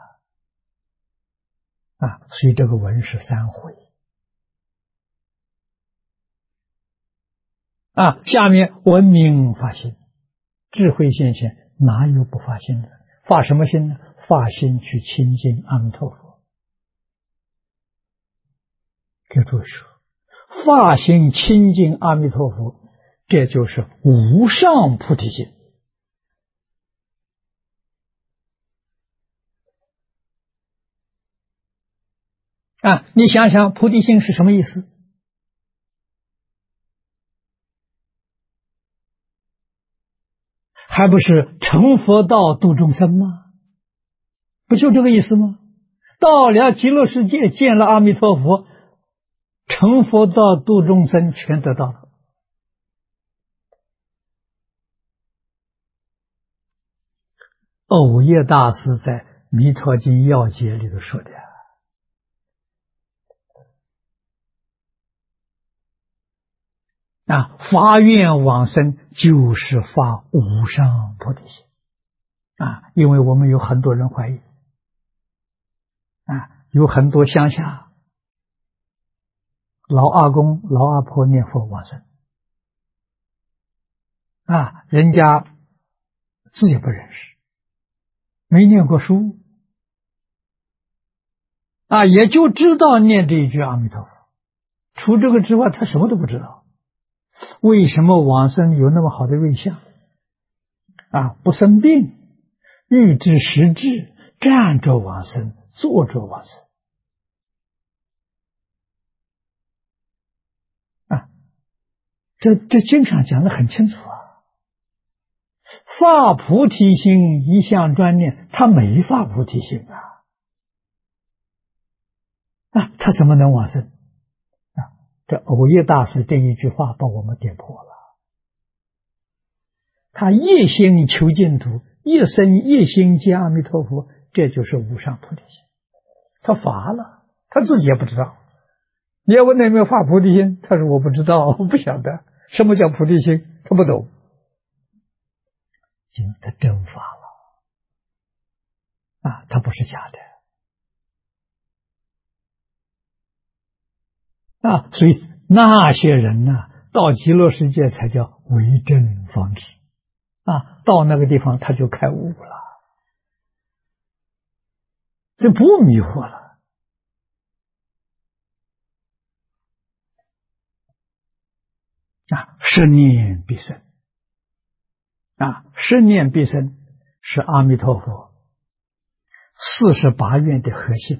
[SPEAKER 1] 啊，所以这个文是三回啊。下面文明发心，智慧现前，哪有不发心的？发什么心呢？发心去亲近阿弥陀佛。给诸位说，发心亲近阿弥陀佛，这就是无上菩提心啊！你想想，菩提心是什么意思？还不是成佛道度众生吗？不就这个意思吗？到了极乐世界，见了阿弥陀佛，成佛道度众生全得到了。藕叶大师在《弥陀经要解》里头说的啊，发愿往生就是发无上菩提心啊！因为我们有很多人怀疑啊，有很多乡下老阿公、老阿婆念佛往生啊，人家字也不认识，没念过书啊，也就知道念这一句阿弥陀佛，除这个之外，他什么都不知道。为什么往生有那么好的瑞相啊？不生病，欲知时至，站着往生，坐着往生啊！这经上讲得很清楚啊。发菩提心，一向专念，他没发菩提心啊，他怎么能往生啊？这藕叶大师这一句话把我们点破了。他一心求净土，一生一心见阿弥陀佛，这就是无上菩提心。他发了，他自己也不知道。你要问他有没有发菩提心，他说我不知道，我不晓得什么叫菩提心，他不懂。他真发了啊，他不是假的啊。所以那些人呢，到极乐世界才叫为正方知啊，到那个地方他就开悟了，这不迷惑了啊。十念必生啊，十念必生是阿弥陀佛48愿的核心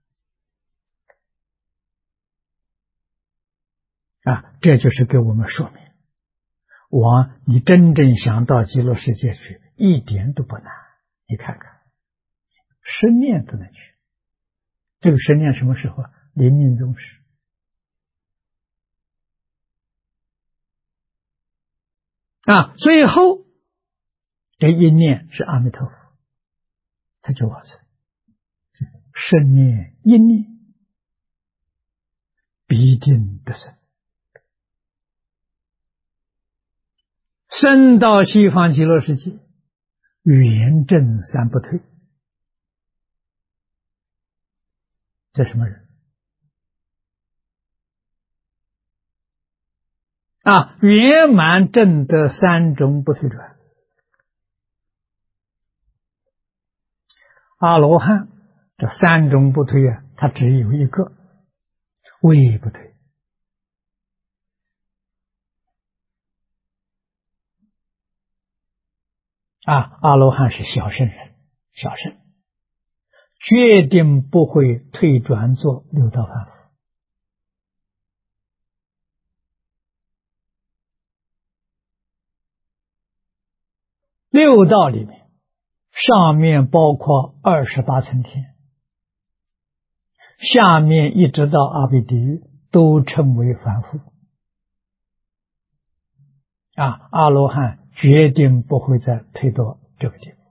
[SPEAKER 1] 啊，这就是给我们说明，你真正想到极乐世界去，一点都不难。你看看十念都能去，这个十念什么时候？临命终时啊，最后这一念是阿弥陀佛，他就往生。十念一念必定得生，生到西方极乐世界，圆正三不退。这什么人啊？圆满正得三种不退转。阿罗汉这三种不退啊，他只有一个，位不退啊。阿罗汉是小圣人，小圣决定不会退转做六道凡夫。六道里面，上面包括28层天，下面一直到阿鼻地狱都称为凡夫啊。阿罗汉决定不会再退到这个地步。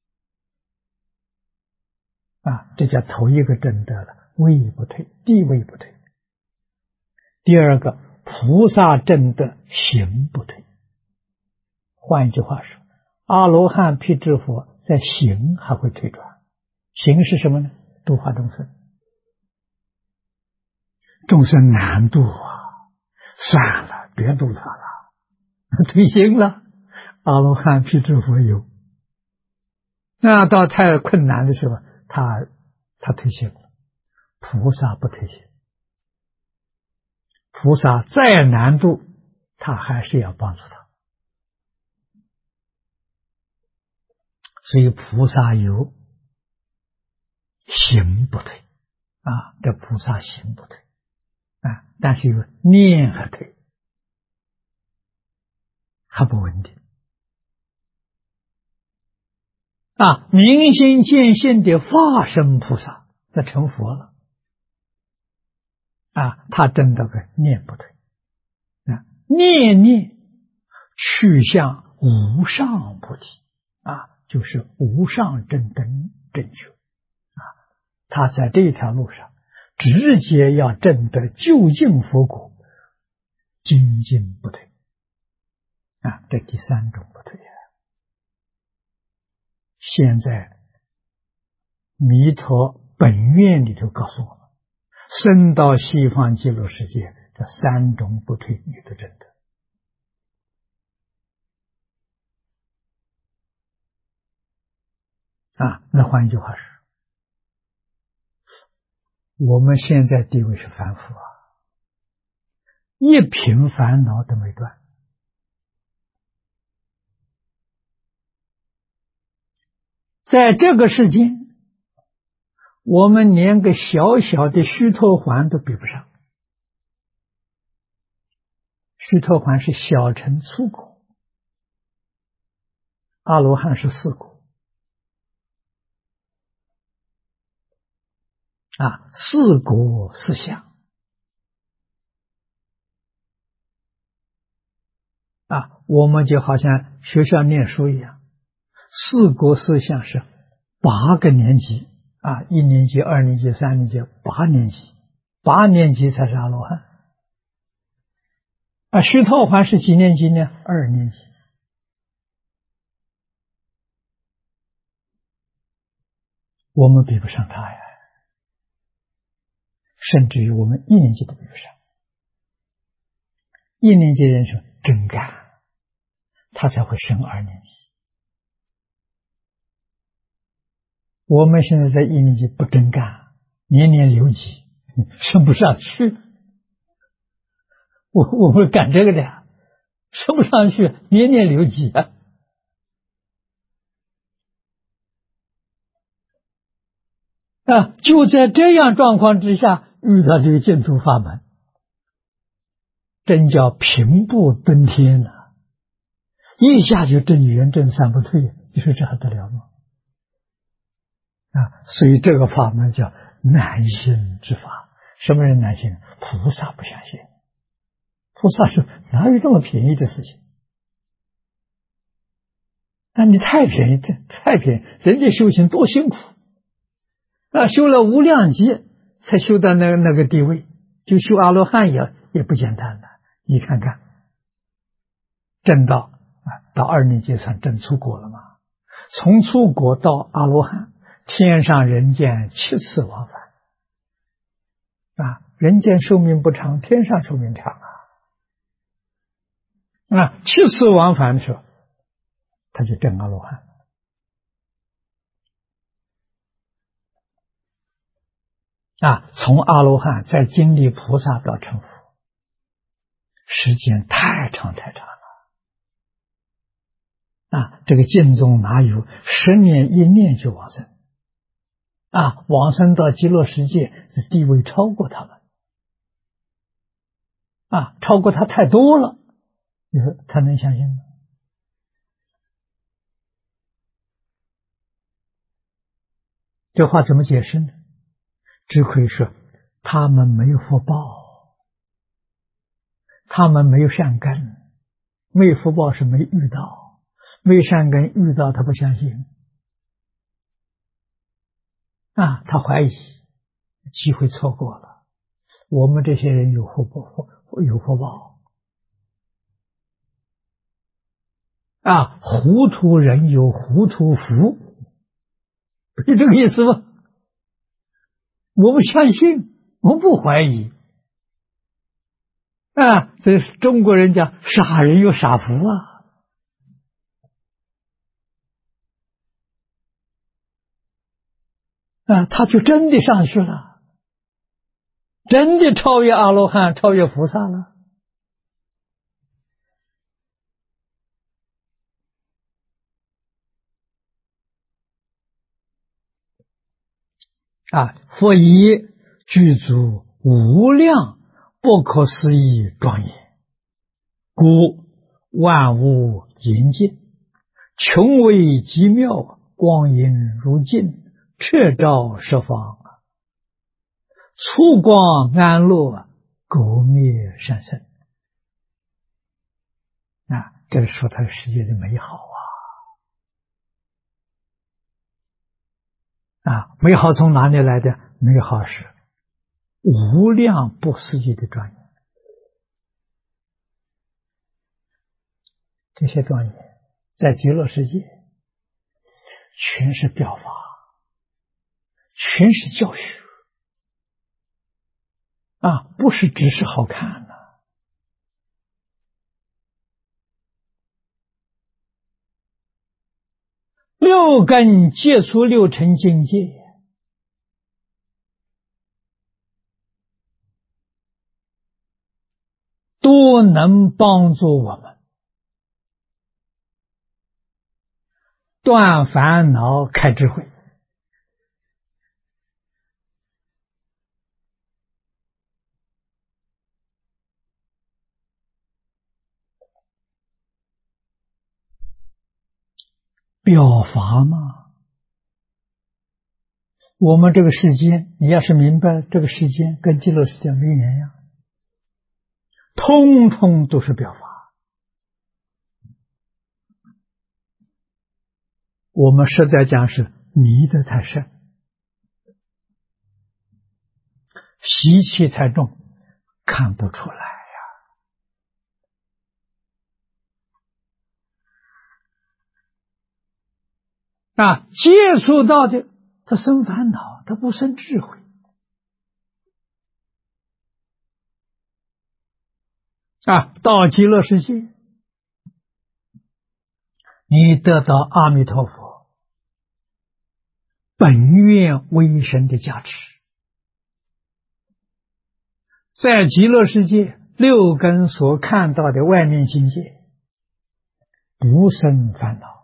[SPEAKER 1] 这叫头一个证得了，位不退，地位不退。第二个，菩萨证得行不退。换一句话说，阿罗汉、辟支佛在行还会退转。行是什么呢？度化众生。众生难度算了，别度他了，退行了。阿罗汉、辟支佛有。那到太困难的时候，他退行了。菩萨不退行。菩萨再难度，他还是要帮助他。所以菩萨有行不退这菩萨行不退但是有念和退，还不稳定明心见性的化身菩萨，他成佛了他真的个念不退念念去向无上菩提就是无上正等正觉他在这条路上直接要证得究竟佛果，精进不退这第三种不退现在弥陀本愿里头告诉我们，生到西方极乐世界，这三种不退你都证得那换一句话说，我们现在地位是凡夫一品烦恼都没断，在这个世间，我们连个小小的须陀洹都比不上。须陀洹是小乘粗果，阿罗汉是四果四果四相我们就好像学校念书一样，四果四相是8个年级1年级、2年级、3年级、8年级，8年级才是阿罗汉须陀洹是几年级呢？2年级。我们比不上他呀，甚至于我们1年级都比不上。1年级人说真干，他才会升2年级。我们现在在1年级不真干，年年留级，升不上去。我们干这个的呀，升不上去，年年留级就在这样状况之下，遇到这个净土法门，真叫平步登天一下就正圆正三不退，你说这还得了吗？所以这个法门叫难信之法。什么人难信？菩萨不相信。菩萨说哪有这么便宜的事情？你太便宜，太便宜，人家修行多辛苦修了无量劫才修到那个地位，就修阿罗汉也不简单的。你看看证到2年级算证出果了吗？从出果到阿罗汉，天上人间7次往返人间寿命不长，天上寿命长7次往返的时候，他就证阿罗汉从阿罗汉再经历菩萨到成佛，时间太长太长了这个净宗哪有10年1念就往生往生到极乐世界，地位超过他们超过他太多了，你说他能相信吗？这话怎么解释呢？只可以说他们没有福报，他们没有善根，没有福报是没遇到没善根遇到他不相信啊，他怀疑，机会错过了。我们这些人有福报啊，糊涂人有糊涂福，是这个意思吗？我们相信，我们不怀疑啊，所以中国人讲傻人有傻福啊，他就真的上去了，真的超越阿罗汉，超越菩萨了啊！佛以具足无量不可思议庄严，故万物严净，穷微极妙，光阴如镜，彻照十方，粗光安乐，垢灭善生啊！这是说他世界的美好啊！美好从哪里来的？美好是无量不思议的庄严，这些庄严在极乐世界全是表法，全是教学啊，不是只是好看六根接触六尘境界，都能帮助我们断烦恼、开智慧。表法嘛，我们这个世间，你要是明白这个世间跟极乐世界没两样，通通都是表法。我们实在讲是迷得太深，习气太重，看不出来啊！接触到的，他生烦恼，他不生智慧啊！到极乐世界，你得到阿弥陀佛本愿威神的加持，在极乐世界六根所看到的外面境界不生烦恼，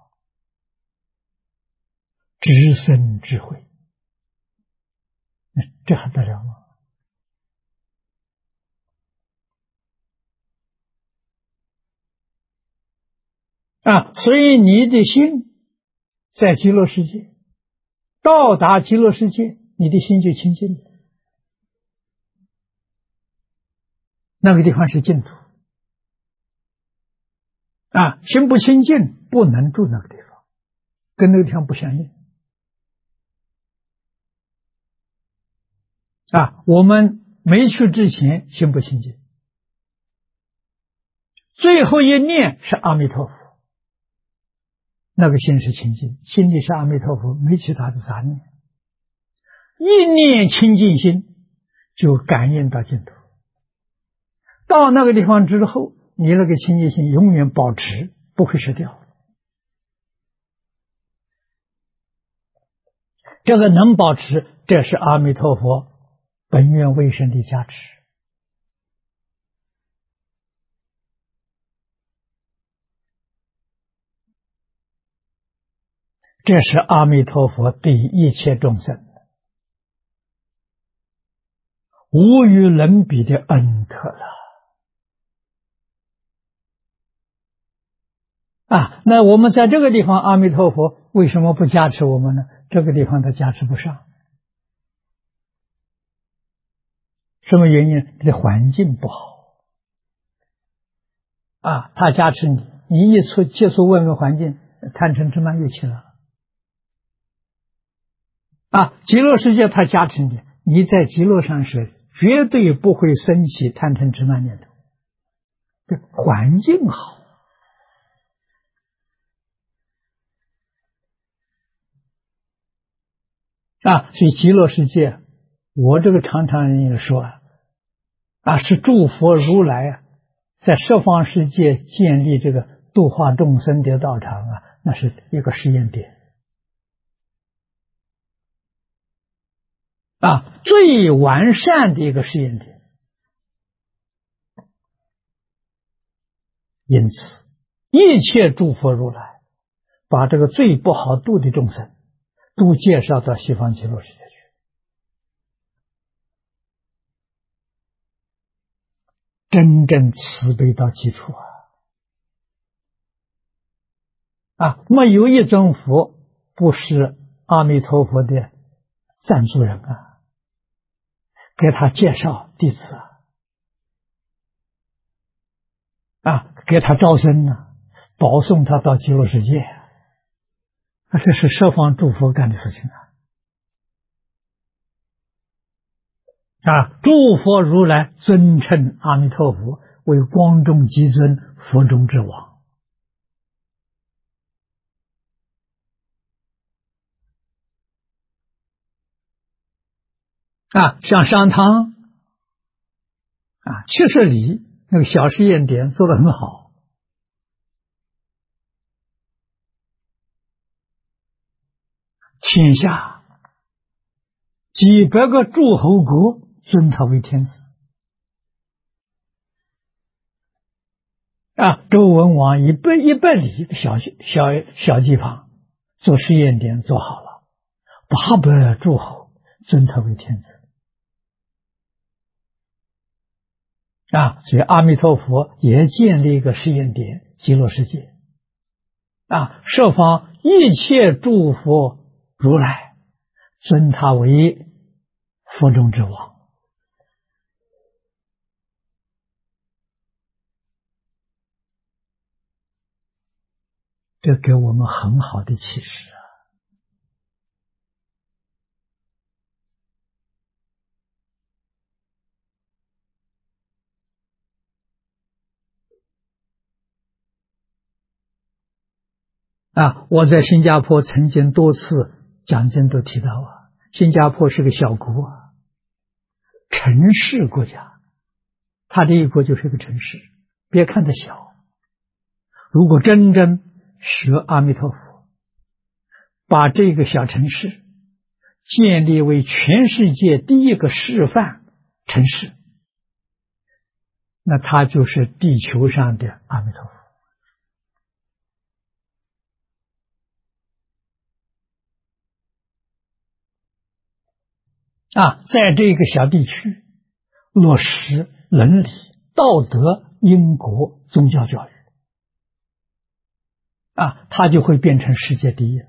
[SPEAKER 1] 只生智慧，这还得了吗？啊，所以你的心在极乐世界，到达极乐世界，你的心就清净了。那个地方是净土啊，心不清净，不能住那个地方，跟那个地方不相应啊。我们没去之前，心不清净，最后一念是阿弥陀佛，那个心是清净，心里是阿弥陀佛，没其他的杂念，一念清净心就感应到净土。到那个地方之后，你那个清净心永远保持，不会失掉。这个能保持，这是阿弥陀佛本愿威神的加持。这是阿弥陀佛对一切众生无与伦比的恩德了啊！那我们在这个地方，阿弥陀佛为什么不加持我们呢？这个地方他加持不上，什么原因？你的环境不好啊！他加持你，你一接触外面环境， 贪嗔痴慢又起来了。极乐世界它加持你，你在极乐上是绝对不会升起贪嗔痴慢念头，这环境好。所以极乐世界，我这个常常也说是诸佛如来在十方世界建立这个度化众生的道场那是一个试验点最完善的一个试验点。因此，一切诸佛如来把这个最不好度的众生都介绍到西方极乐世界去。真正慈悲到基础没有一尊佛不是阿弥陀佛的赞助人给他介绍弟子给他招生保送他到极乐世界这是十方诸佛干的事情诸佛如来尊称阿弥陀佛为光中极尊，佛中之王像商汤七十里那个小试验点做得很好，天下几百个诸侯国尊他为天子周文王一百里的小地方做试验点做好了，800诸侯尊他为天子所以阿弥陀佛也建立一个试验点极乐世界十方一切诸佛如来尊他为佛中之王这给我们很好的启示我在新加坡曾经多次讲经都提到新加坡是个小国城市国家，它的一国就是个城市，别看它小，如果真正学阿弥陀佛，把这个小城市建立为全世界第一个示范城市，那它就是地球上的阿弥陀佛在这个小地区落实伦理、道德、因果、宗教教育它就会变成世界第一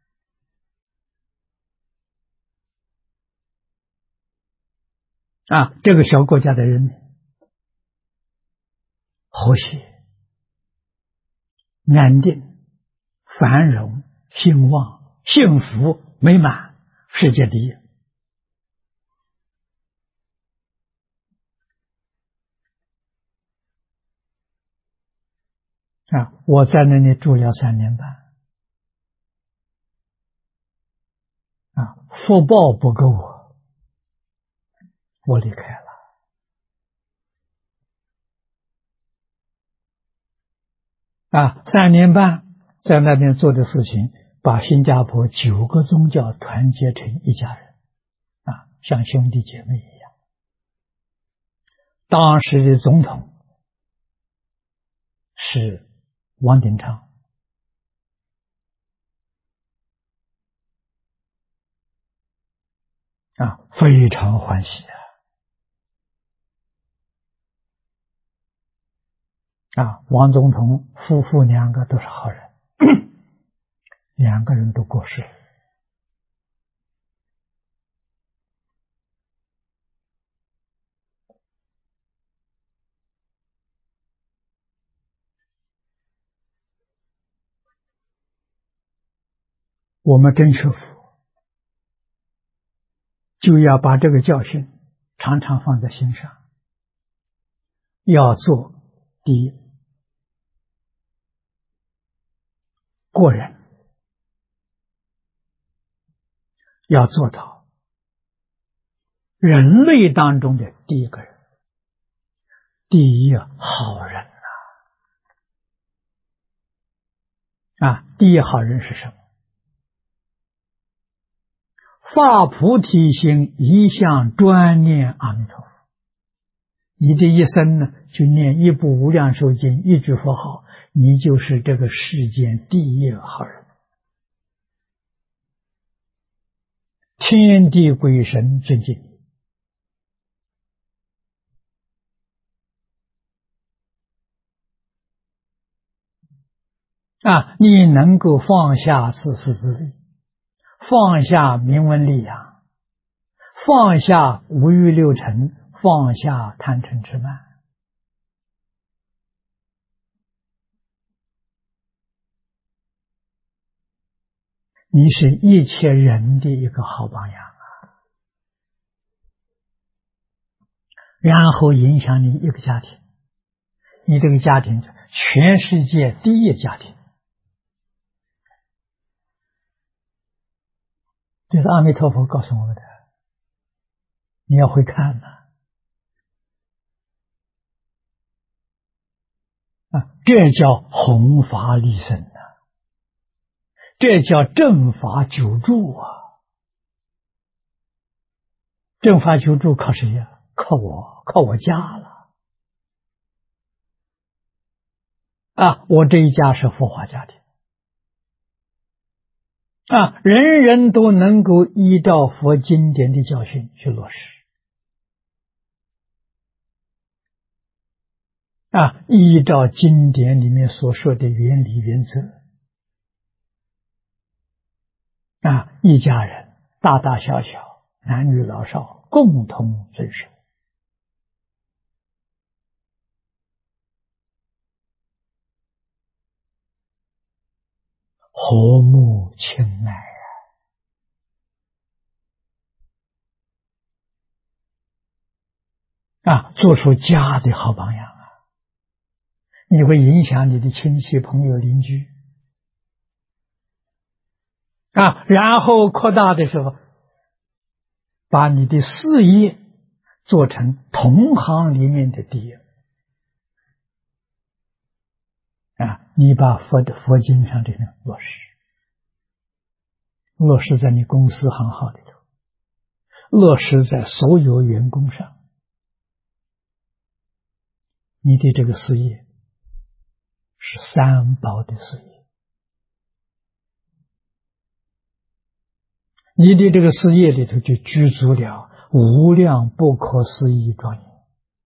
[SPEAKER 1] 这个小国家的人民和谐、安定、繁荣、兴旺、幸福、美满，世界第一我在那里住了3年半福报不够我离开了3年半在那边做的事情，把新加坡9个宗教团结成一家人像兄弟姐妹一样。当时的总统是王鼎昌非常欢喜王总统夫妇2个都是好人2个人都过世我们真学佛，就要把这个教训常常放在心上，要做第一过人，要做到人类当中的第一个人，第一好人第一好人是什么？发菩提心，一向专念阿弥陀佛。你的一生呢，就念一部无量寿经，一句佛号，你就是这个世间第一好人。天地鬼神尊敬你。你能够放下自私自利，放下名闻利养，放下五欲六尘，放下贪嗔痴慢，你是一切人的一个好榜样然后影响你一个家庭，你这个家庭全世界第一家庭。这是阿弥陀佛告诉我们的，你要会看这叫弘法利生这叫正法久住正法久住靠谁呀？靠我家了我这一家是佛法家庭人人都能够依照佛经典的教训去落实依照经典里面所说的原理原则一家人大大小小男女老少共同遵守，和睦亲爱做出家的好榜样你会影响你的亲戚朋友邻居然后扩大的时候，把你的事业做成同行里面的第一你把佛经上这个落实在你公司行号里头，落实在所有员工上，你的这个事业是三宝的事业，你的这个事业里头就具足了无量不可思议庄严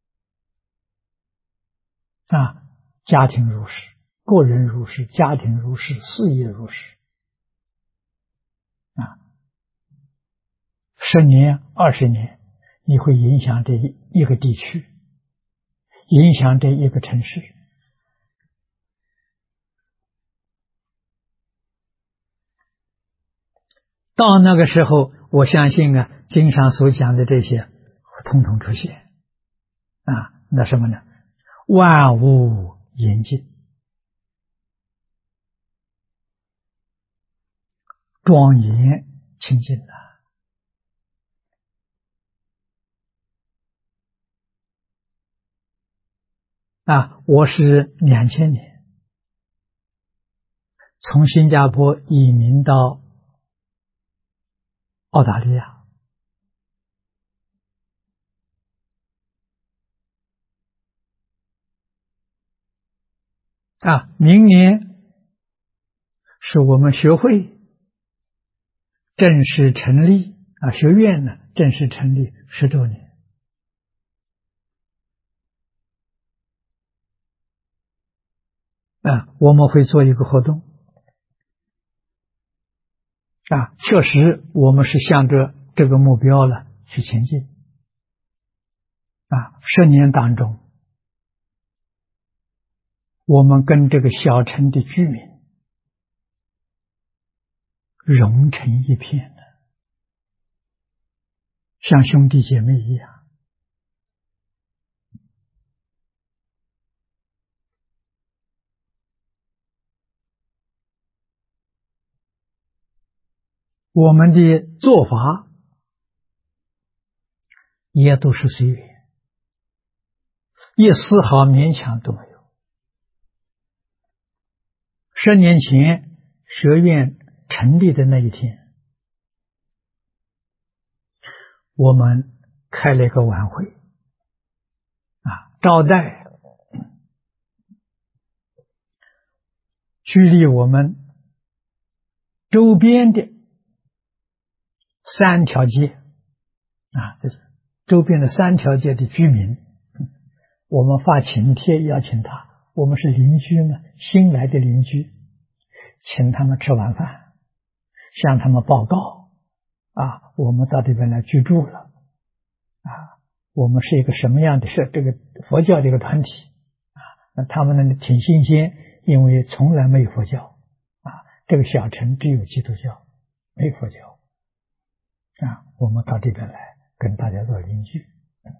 [SPEAKER 1] 家庭如是，个人如是，家庭如是，事业如是10年20年，你会影响这一个地区，影响这一个城市到那个时候，我相信经上所讲的这些统统出现那什么呢？万物严净，庄严清净我是2000年从新加坡移民到澳大利亚明年是我们学会正式成立学院呢正式成立10周年我们会做一个活动确实我们是向着这个目标了去前进10年当中我们跟这个小城的居民融成一片的，像兄弟姐妹一样。我们的做法也都是随缘，一丝毫勉强都没有。10年前学院成立的那一天，我们开了一个晚会，招待距离我们周边的3条街周边的3条街的居民，我们发请帖邀请他，我们是邻居嘛，新来的邻居，请他们吃晚饭，向他们报告我们到这边来居住了我们是一个什么样的这个佛教的一个团体他们呢挺新鲜，因为从来没有佛教这个小城只有基督教，没佛教我们到这边来跟大家做邻居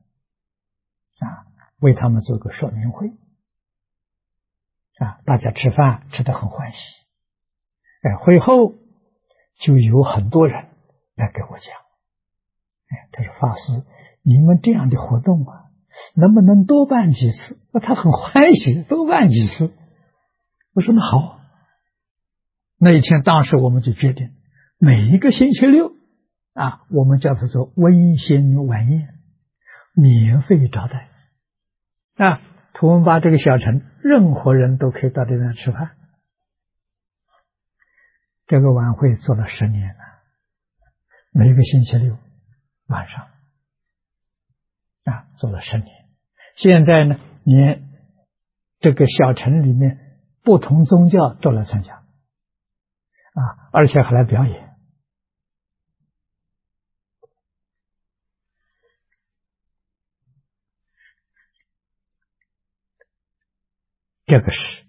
[SPEAKER 1] 为他们做个说明会大家吃饭吃得很欢喜会后就有很多人来给我讲他说法师，你们这样的活动能不能多办几次？他很欢喜，多办几次。我说那好。那一天当时我们就决定每一个星期六我们叫它做温馨晚宴，免费招待图文巴这个小城任何人都可以到这边吃饭。这个晚会做了10年了，每个星期六晚上做了10年。现在呢，连这个小城里面不同宗教都来参加而且还来表演。这个是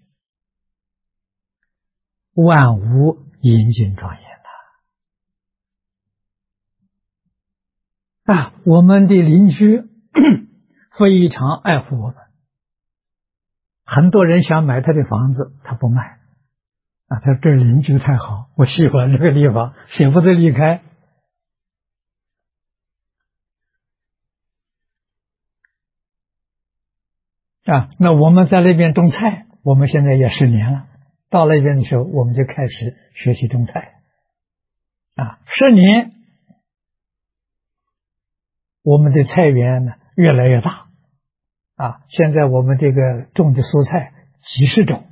[SPEAKER 1] 万物严谨庄严我们的邻居非常爱护我们，很多人想买他的房子，他不卖他说这邻居太好，我喜欢这个地方，舍不得离开那我们在那边种菜，我们现在也10年了，到那边的时候我们就开始学习种菜10年我们的菜园呢越来越大现在我们这个种的蔬菜几十种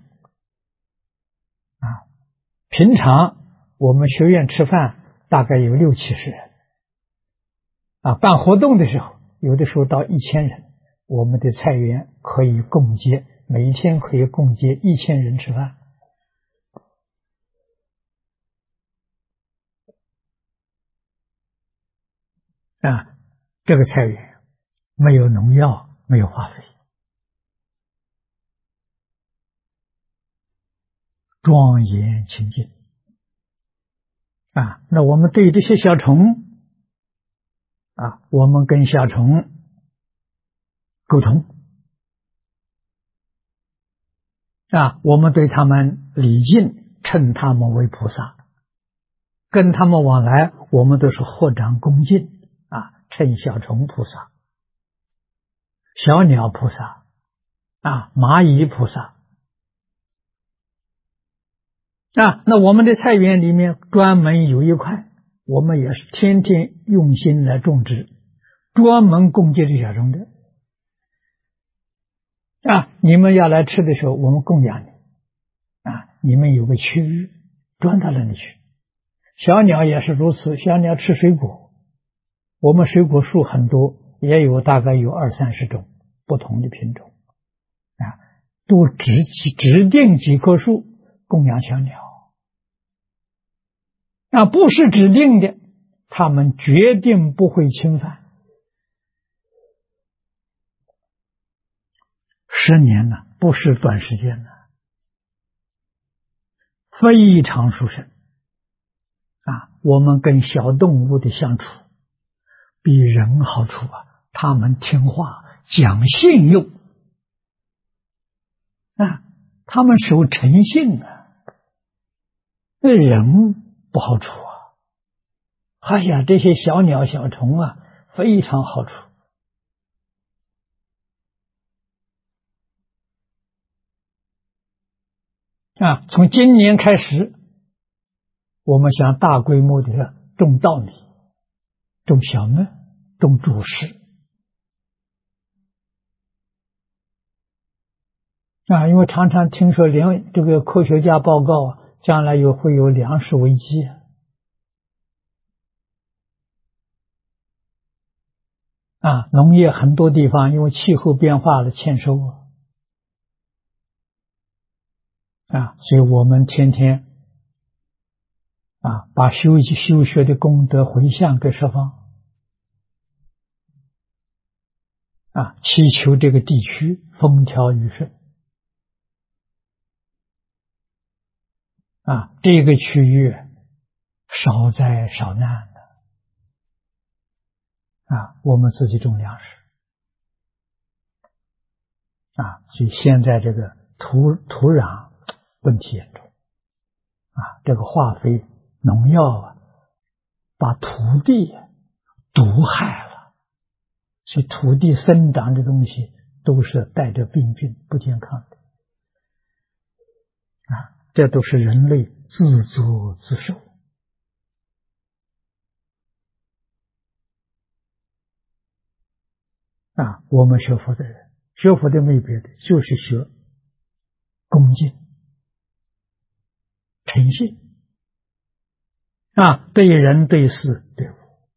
[SPEAKER 1] 平常我们学院吃饭大概有60-70人办活动的时候有的时候到1000人，我们的菜园可以供接，每一天可以供接1000人吃饭这个菜园没有农药，没有化肥，庄严清净那我们对这些小虫我们跟小虫沟通我们对他们礼敬，称他们为菩萨，跟他们往来我们都是合掌恭敬称小虫菩萨、小鸟菩萨蚂蚁菩萨那我们的菜园里面专门有一块，我们也是天天用心来种植，专门供给这小虫的你们要来吃的时候我们供养你你们有个区域专到那里去。小鸟也是如此，小鸟吃水果，我们水果树很多，也有大概有20-30种不同的品种都指定几棵树供养小鸟不是指定的他们决定不会侵犯。10年了，不是短时间了，非常殊胜我们跟小动物的相处比人好处啊，他们听话，讲信用啊，他们守诚信啊，那人不好处啊。哎呀，这些小鸟小虫啊，非常好处啊。从今年开始，我们想大规模的种稻米、种小麦、种主食啊，因为常常听说这个科学家报告啊，将来会有粮食危机啊，农业很多地方因为气候变化了欠收啊，所以我们天天啊把修学的功德回向给十方啊，祈求这个地区风调雨顺啊，这个区域少灾少难的啊，我们自己种粮食啊，所以现在这个土壤问题严重啊，这个化肥、农药啊，把土地毒害了，所以土地生长的东西都是带着病菌、不健康的啊，这都是人类自作自受啊。我们学佛的人，学佛的没别的，就是学恭敬、诚信啊，对人、对事、对物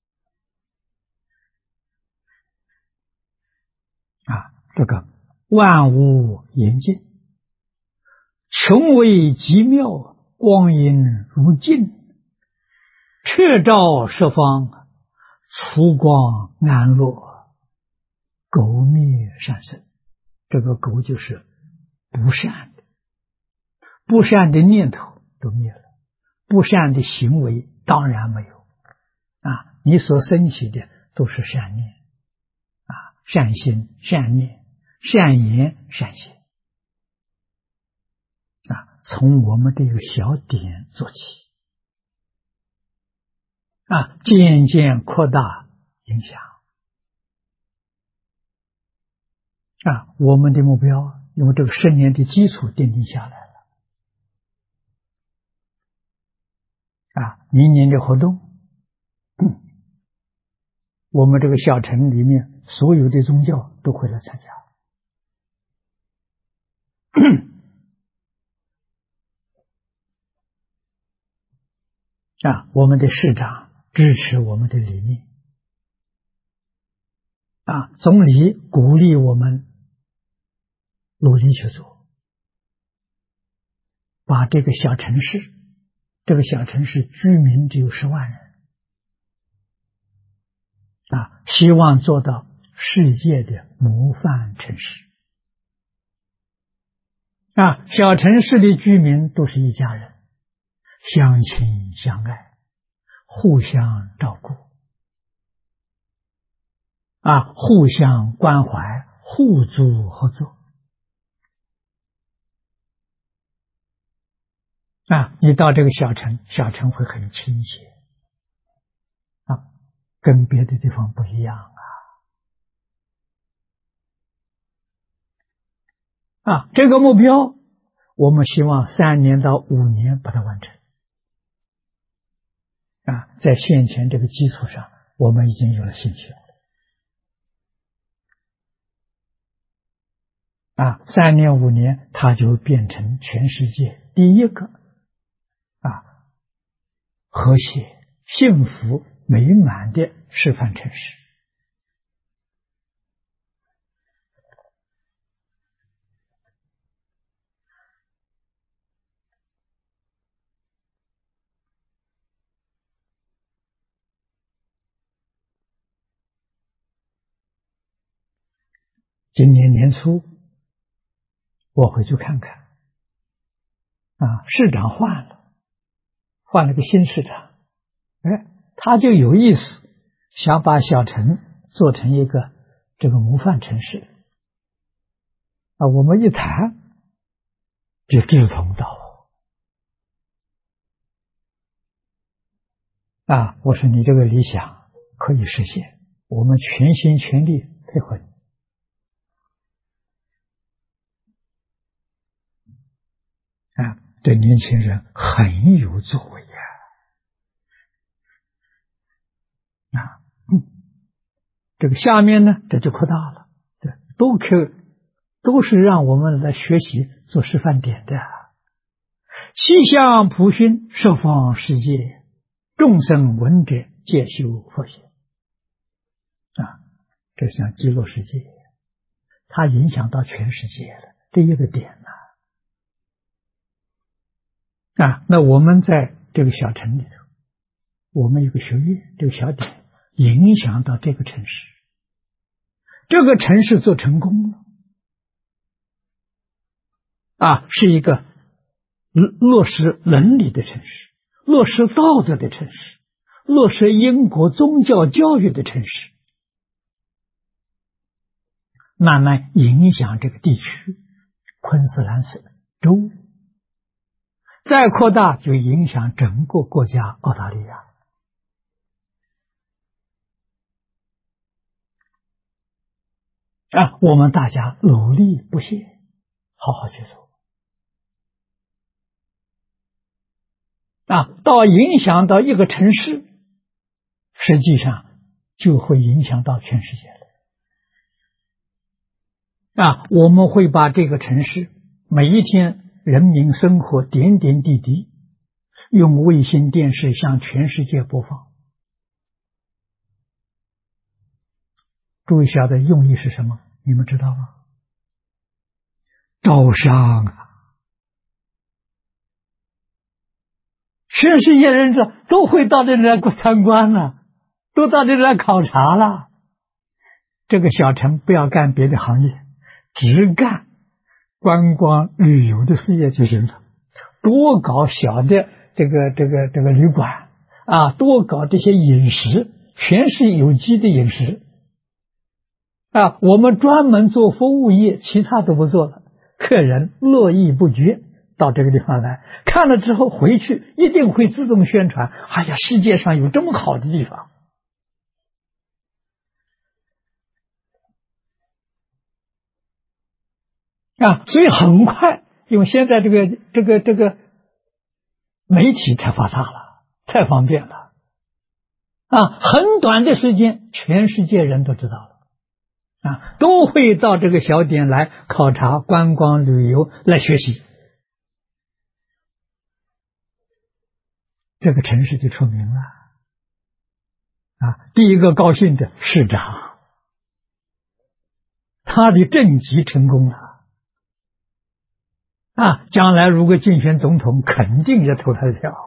[SPEAKER 1] 啊，这个万物严净，穷微极妙，光阴如镜，彻照十方，除光安乐，垢灭善生。这个垢就是不善的，不善的念头都灭了，不善的行为当然没有啊，你所升起的都是善念啊，善心、善念、善言、善行啊，从我们这个小点做起啊，渐渐扩大影响啊。我们的目标，因为这个10年的基础奠定下来了啊，明年的活动，我们这个小城里面所有的宗教都会来参加啊，我们的市长支持我们的理念啊，总理鼓励我们努力去做，把这个小城市，这个小城市居民只有10万人啊，希望做到世界的模范城市啊，小城市的居民都是一家人，相亲相爱，互相照顾啊，互相关怀，互助合作啊，你到这个小城，小城会很亲切啊，跟别的地方不一样啊。这个目标，我们希望3年到5年把它完成啊。在现前这个基础上，我们已经有了信心啊。3年5年，它就变成全世界第一个啊和谐、幸福、美满的示范城市。今年年初，我回去看看啊，市长换了个新市长哎，他就有意思，想把小乘做成一个这个模范城市啊。我们一谈就志同道合啊。我说你这个理想可以实现，我们全心全力配合你啊。对年轻人很有作为啊。这个下面呢，这就扩大了，对，都是让我们来学习做示范点的。气象普熏，十方世界，众生闻者皆修佛学啊。这像极乐世界，它影响到全世界了，这一个点啊。那我们在这个小城里头，我们有个学院，这个小点影响到这个城市，这个城市做成功了啊，是一个落实伦理的城市，落实道德的城市，落实因果宗教教育的城市，慢慢影响这个地区昆士兰省州，再扩大就影响整个国家澳大利亚啊。我们大家努力不懈，好好去做啊，到影响到一个城市，实际上就会影响到全世界了啊。我们会把这个城市每一天人民生活点点滴滴用卫星电视向全世界播放。诸位晓得用意是什么？你们知道吗？招商啊！全世界人都会到这里来参观了，都到这里来考察了。这个小城不要干别的行业，只干观光旅游的事业就行了。多搞小的这个旅馆啊，多搞这些饮食，全是有机的饮食啊。我们专门做服务业，其他都不做了。客络络绎不绝到这个地方来，看了之后回去一定会自动宣传，哎呀，世界上有这么好的地方啊。所以很快，因为现在这个媒体太发达了，太方便了啊，很短的时间全世界人都知道了啊，都会到这个小点来考察观光旅游来学习，这个城市就出名了啊。第一个高兴的市长，他的政绩成功了啊，将来如果竞选总统，肯定要投他的票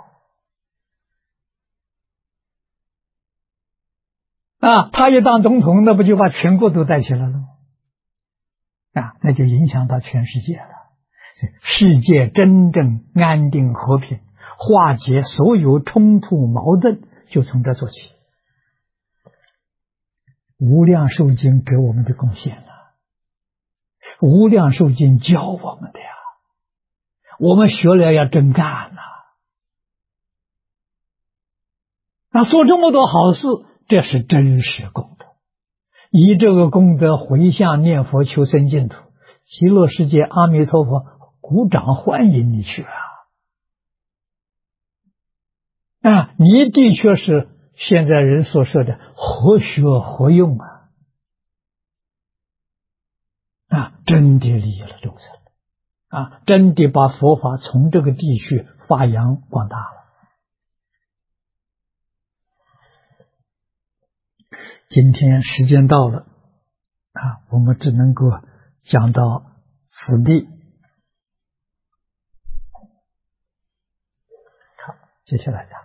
[SPEAKER 1] 啊。他一当总统，那不就把全国都带起来了吗？啊，那就影响到全世界了。世界真正安定和平，化解所有冲突矛盾，就从这做起。无量寿经给我们的贡献了，无量寿经教我们的呀，我们学了要真干呐啊，做这么多好事，这是真实功德。以这个功德回向念佛求生净土，极乐世界阿弥陀佛鼓掌欢迎你去啊！你的确是现在人所说的活学活用啊，真的利益了众生啊，真的把佛法从这个地区发扬光大了。今天时间到了啊，我们只能够讲到此地。好，接下来讲。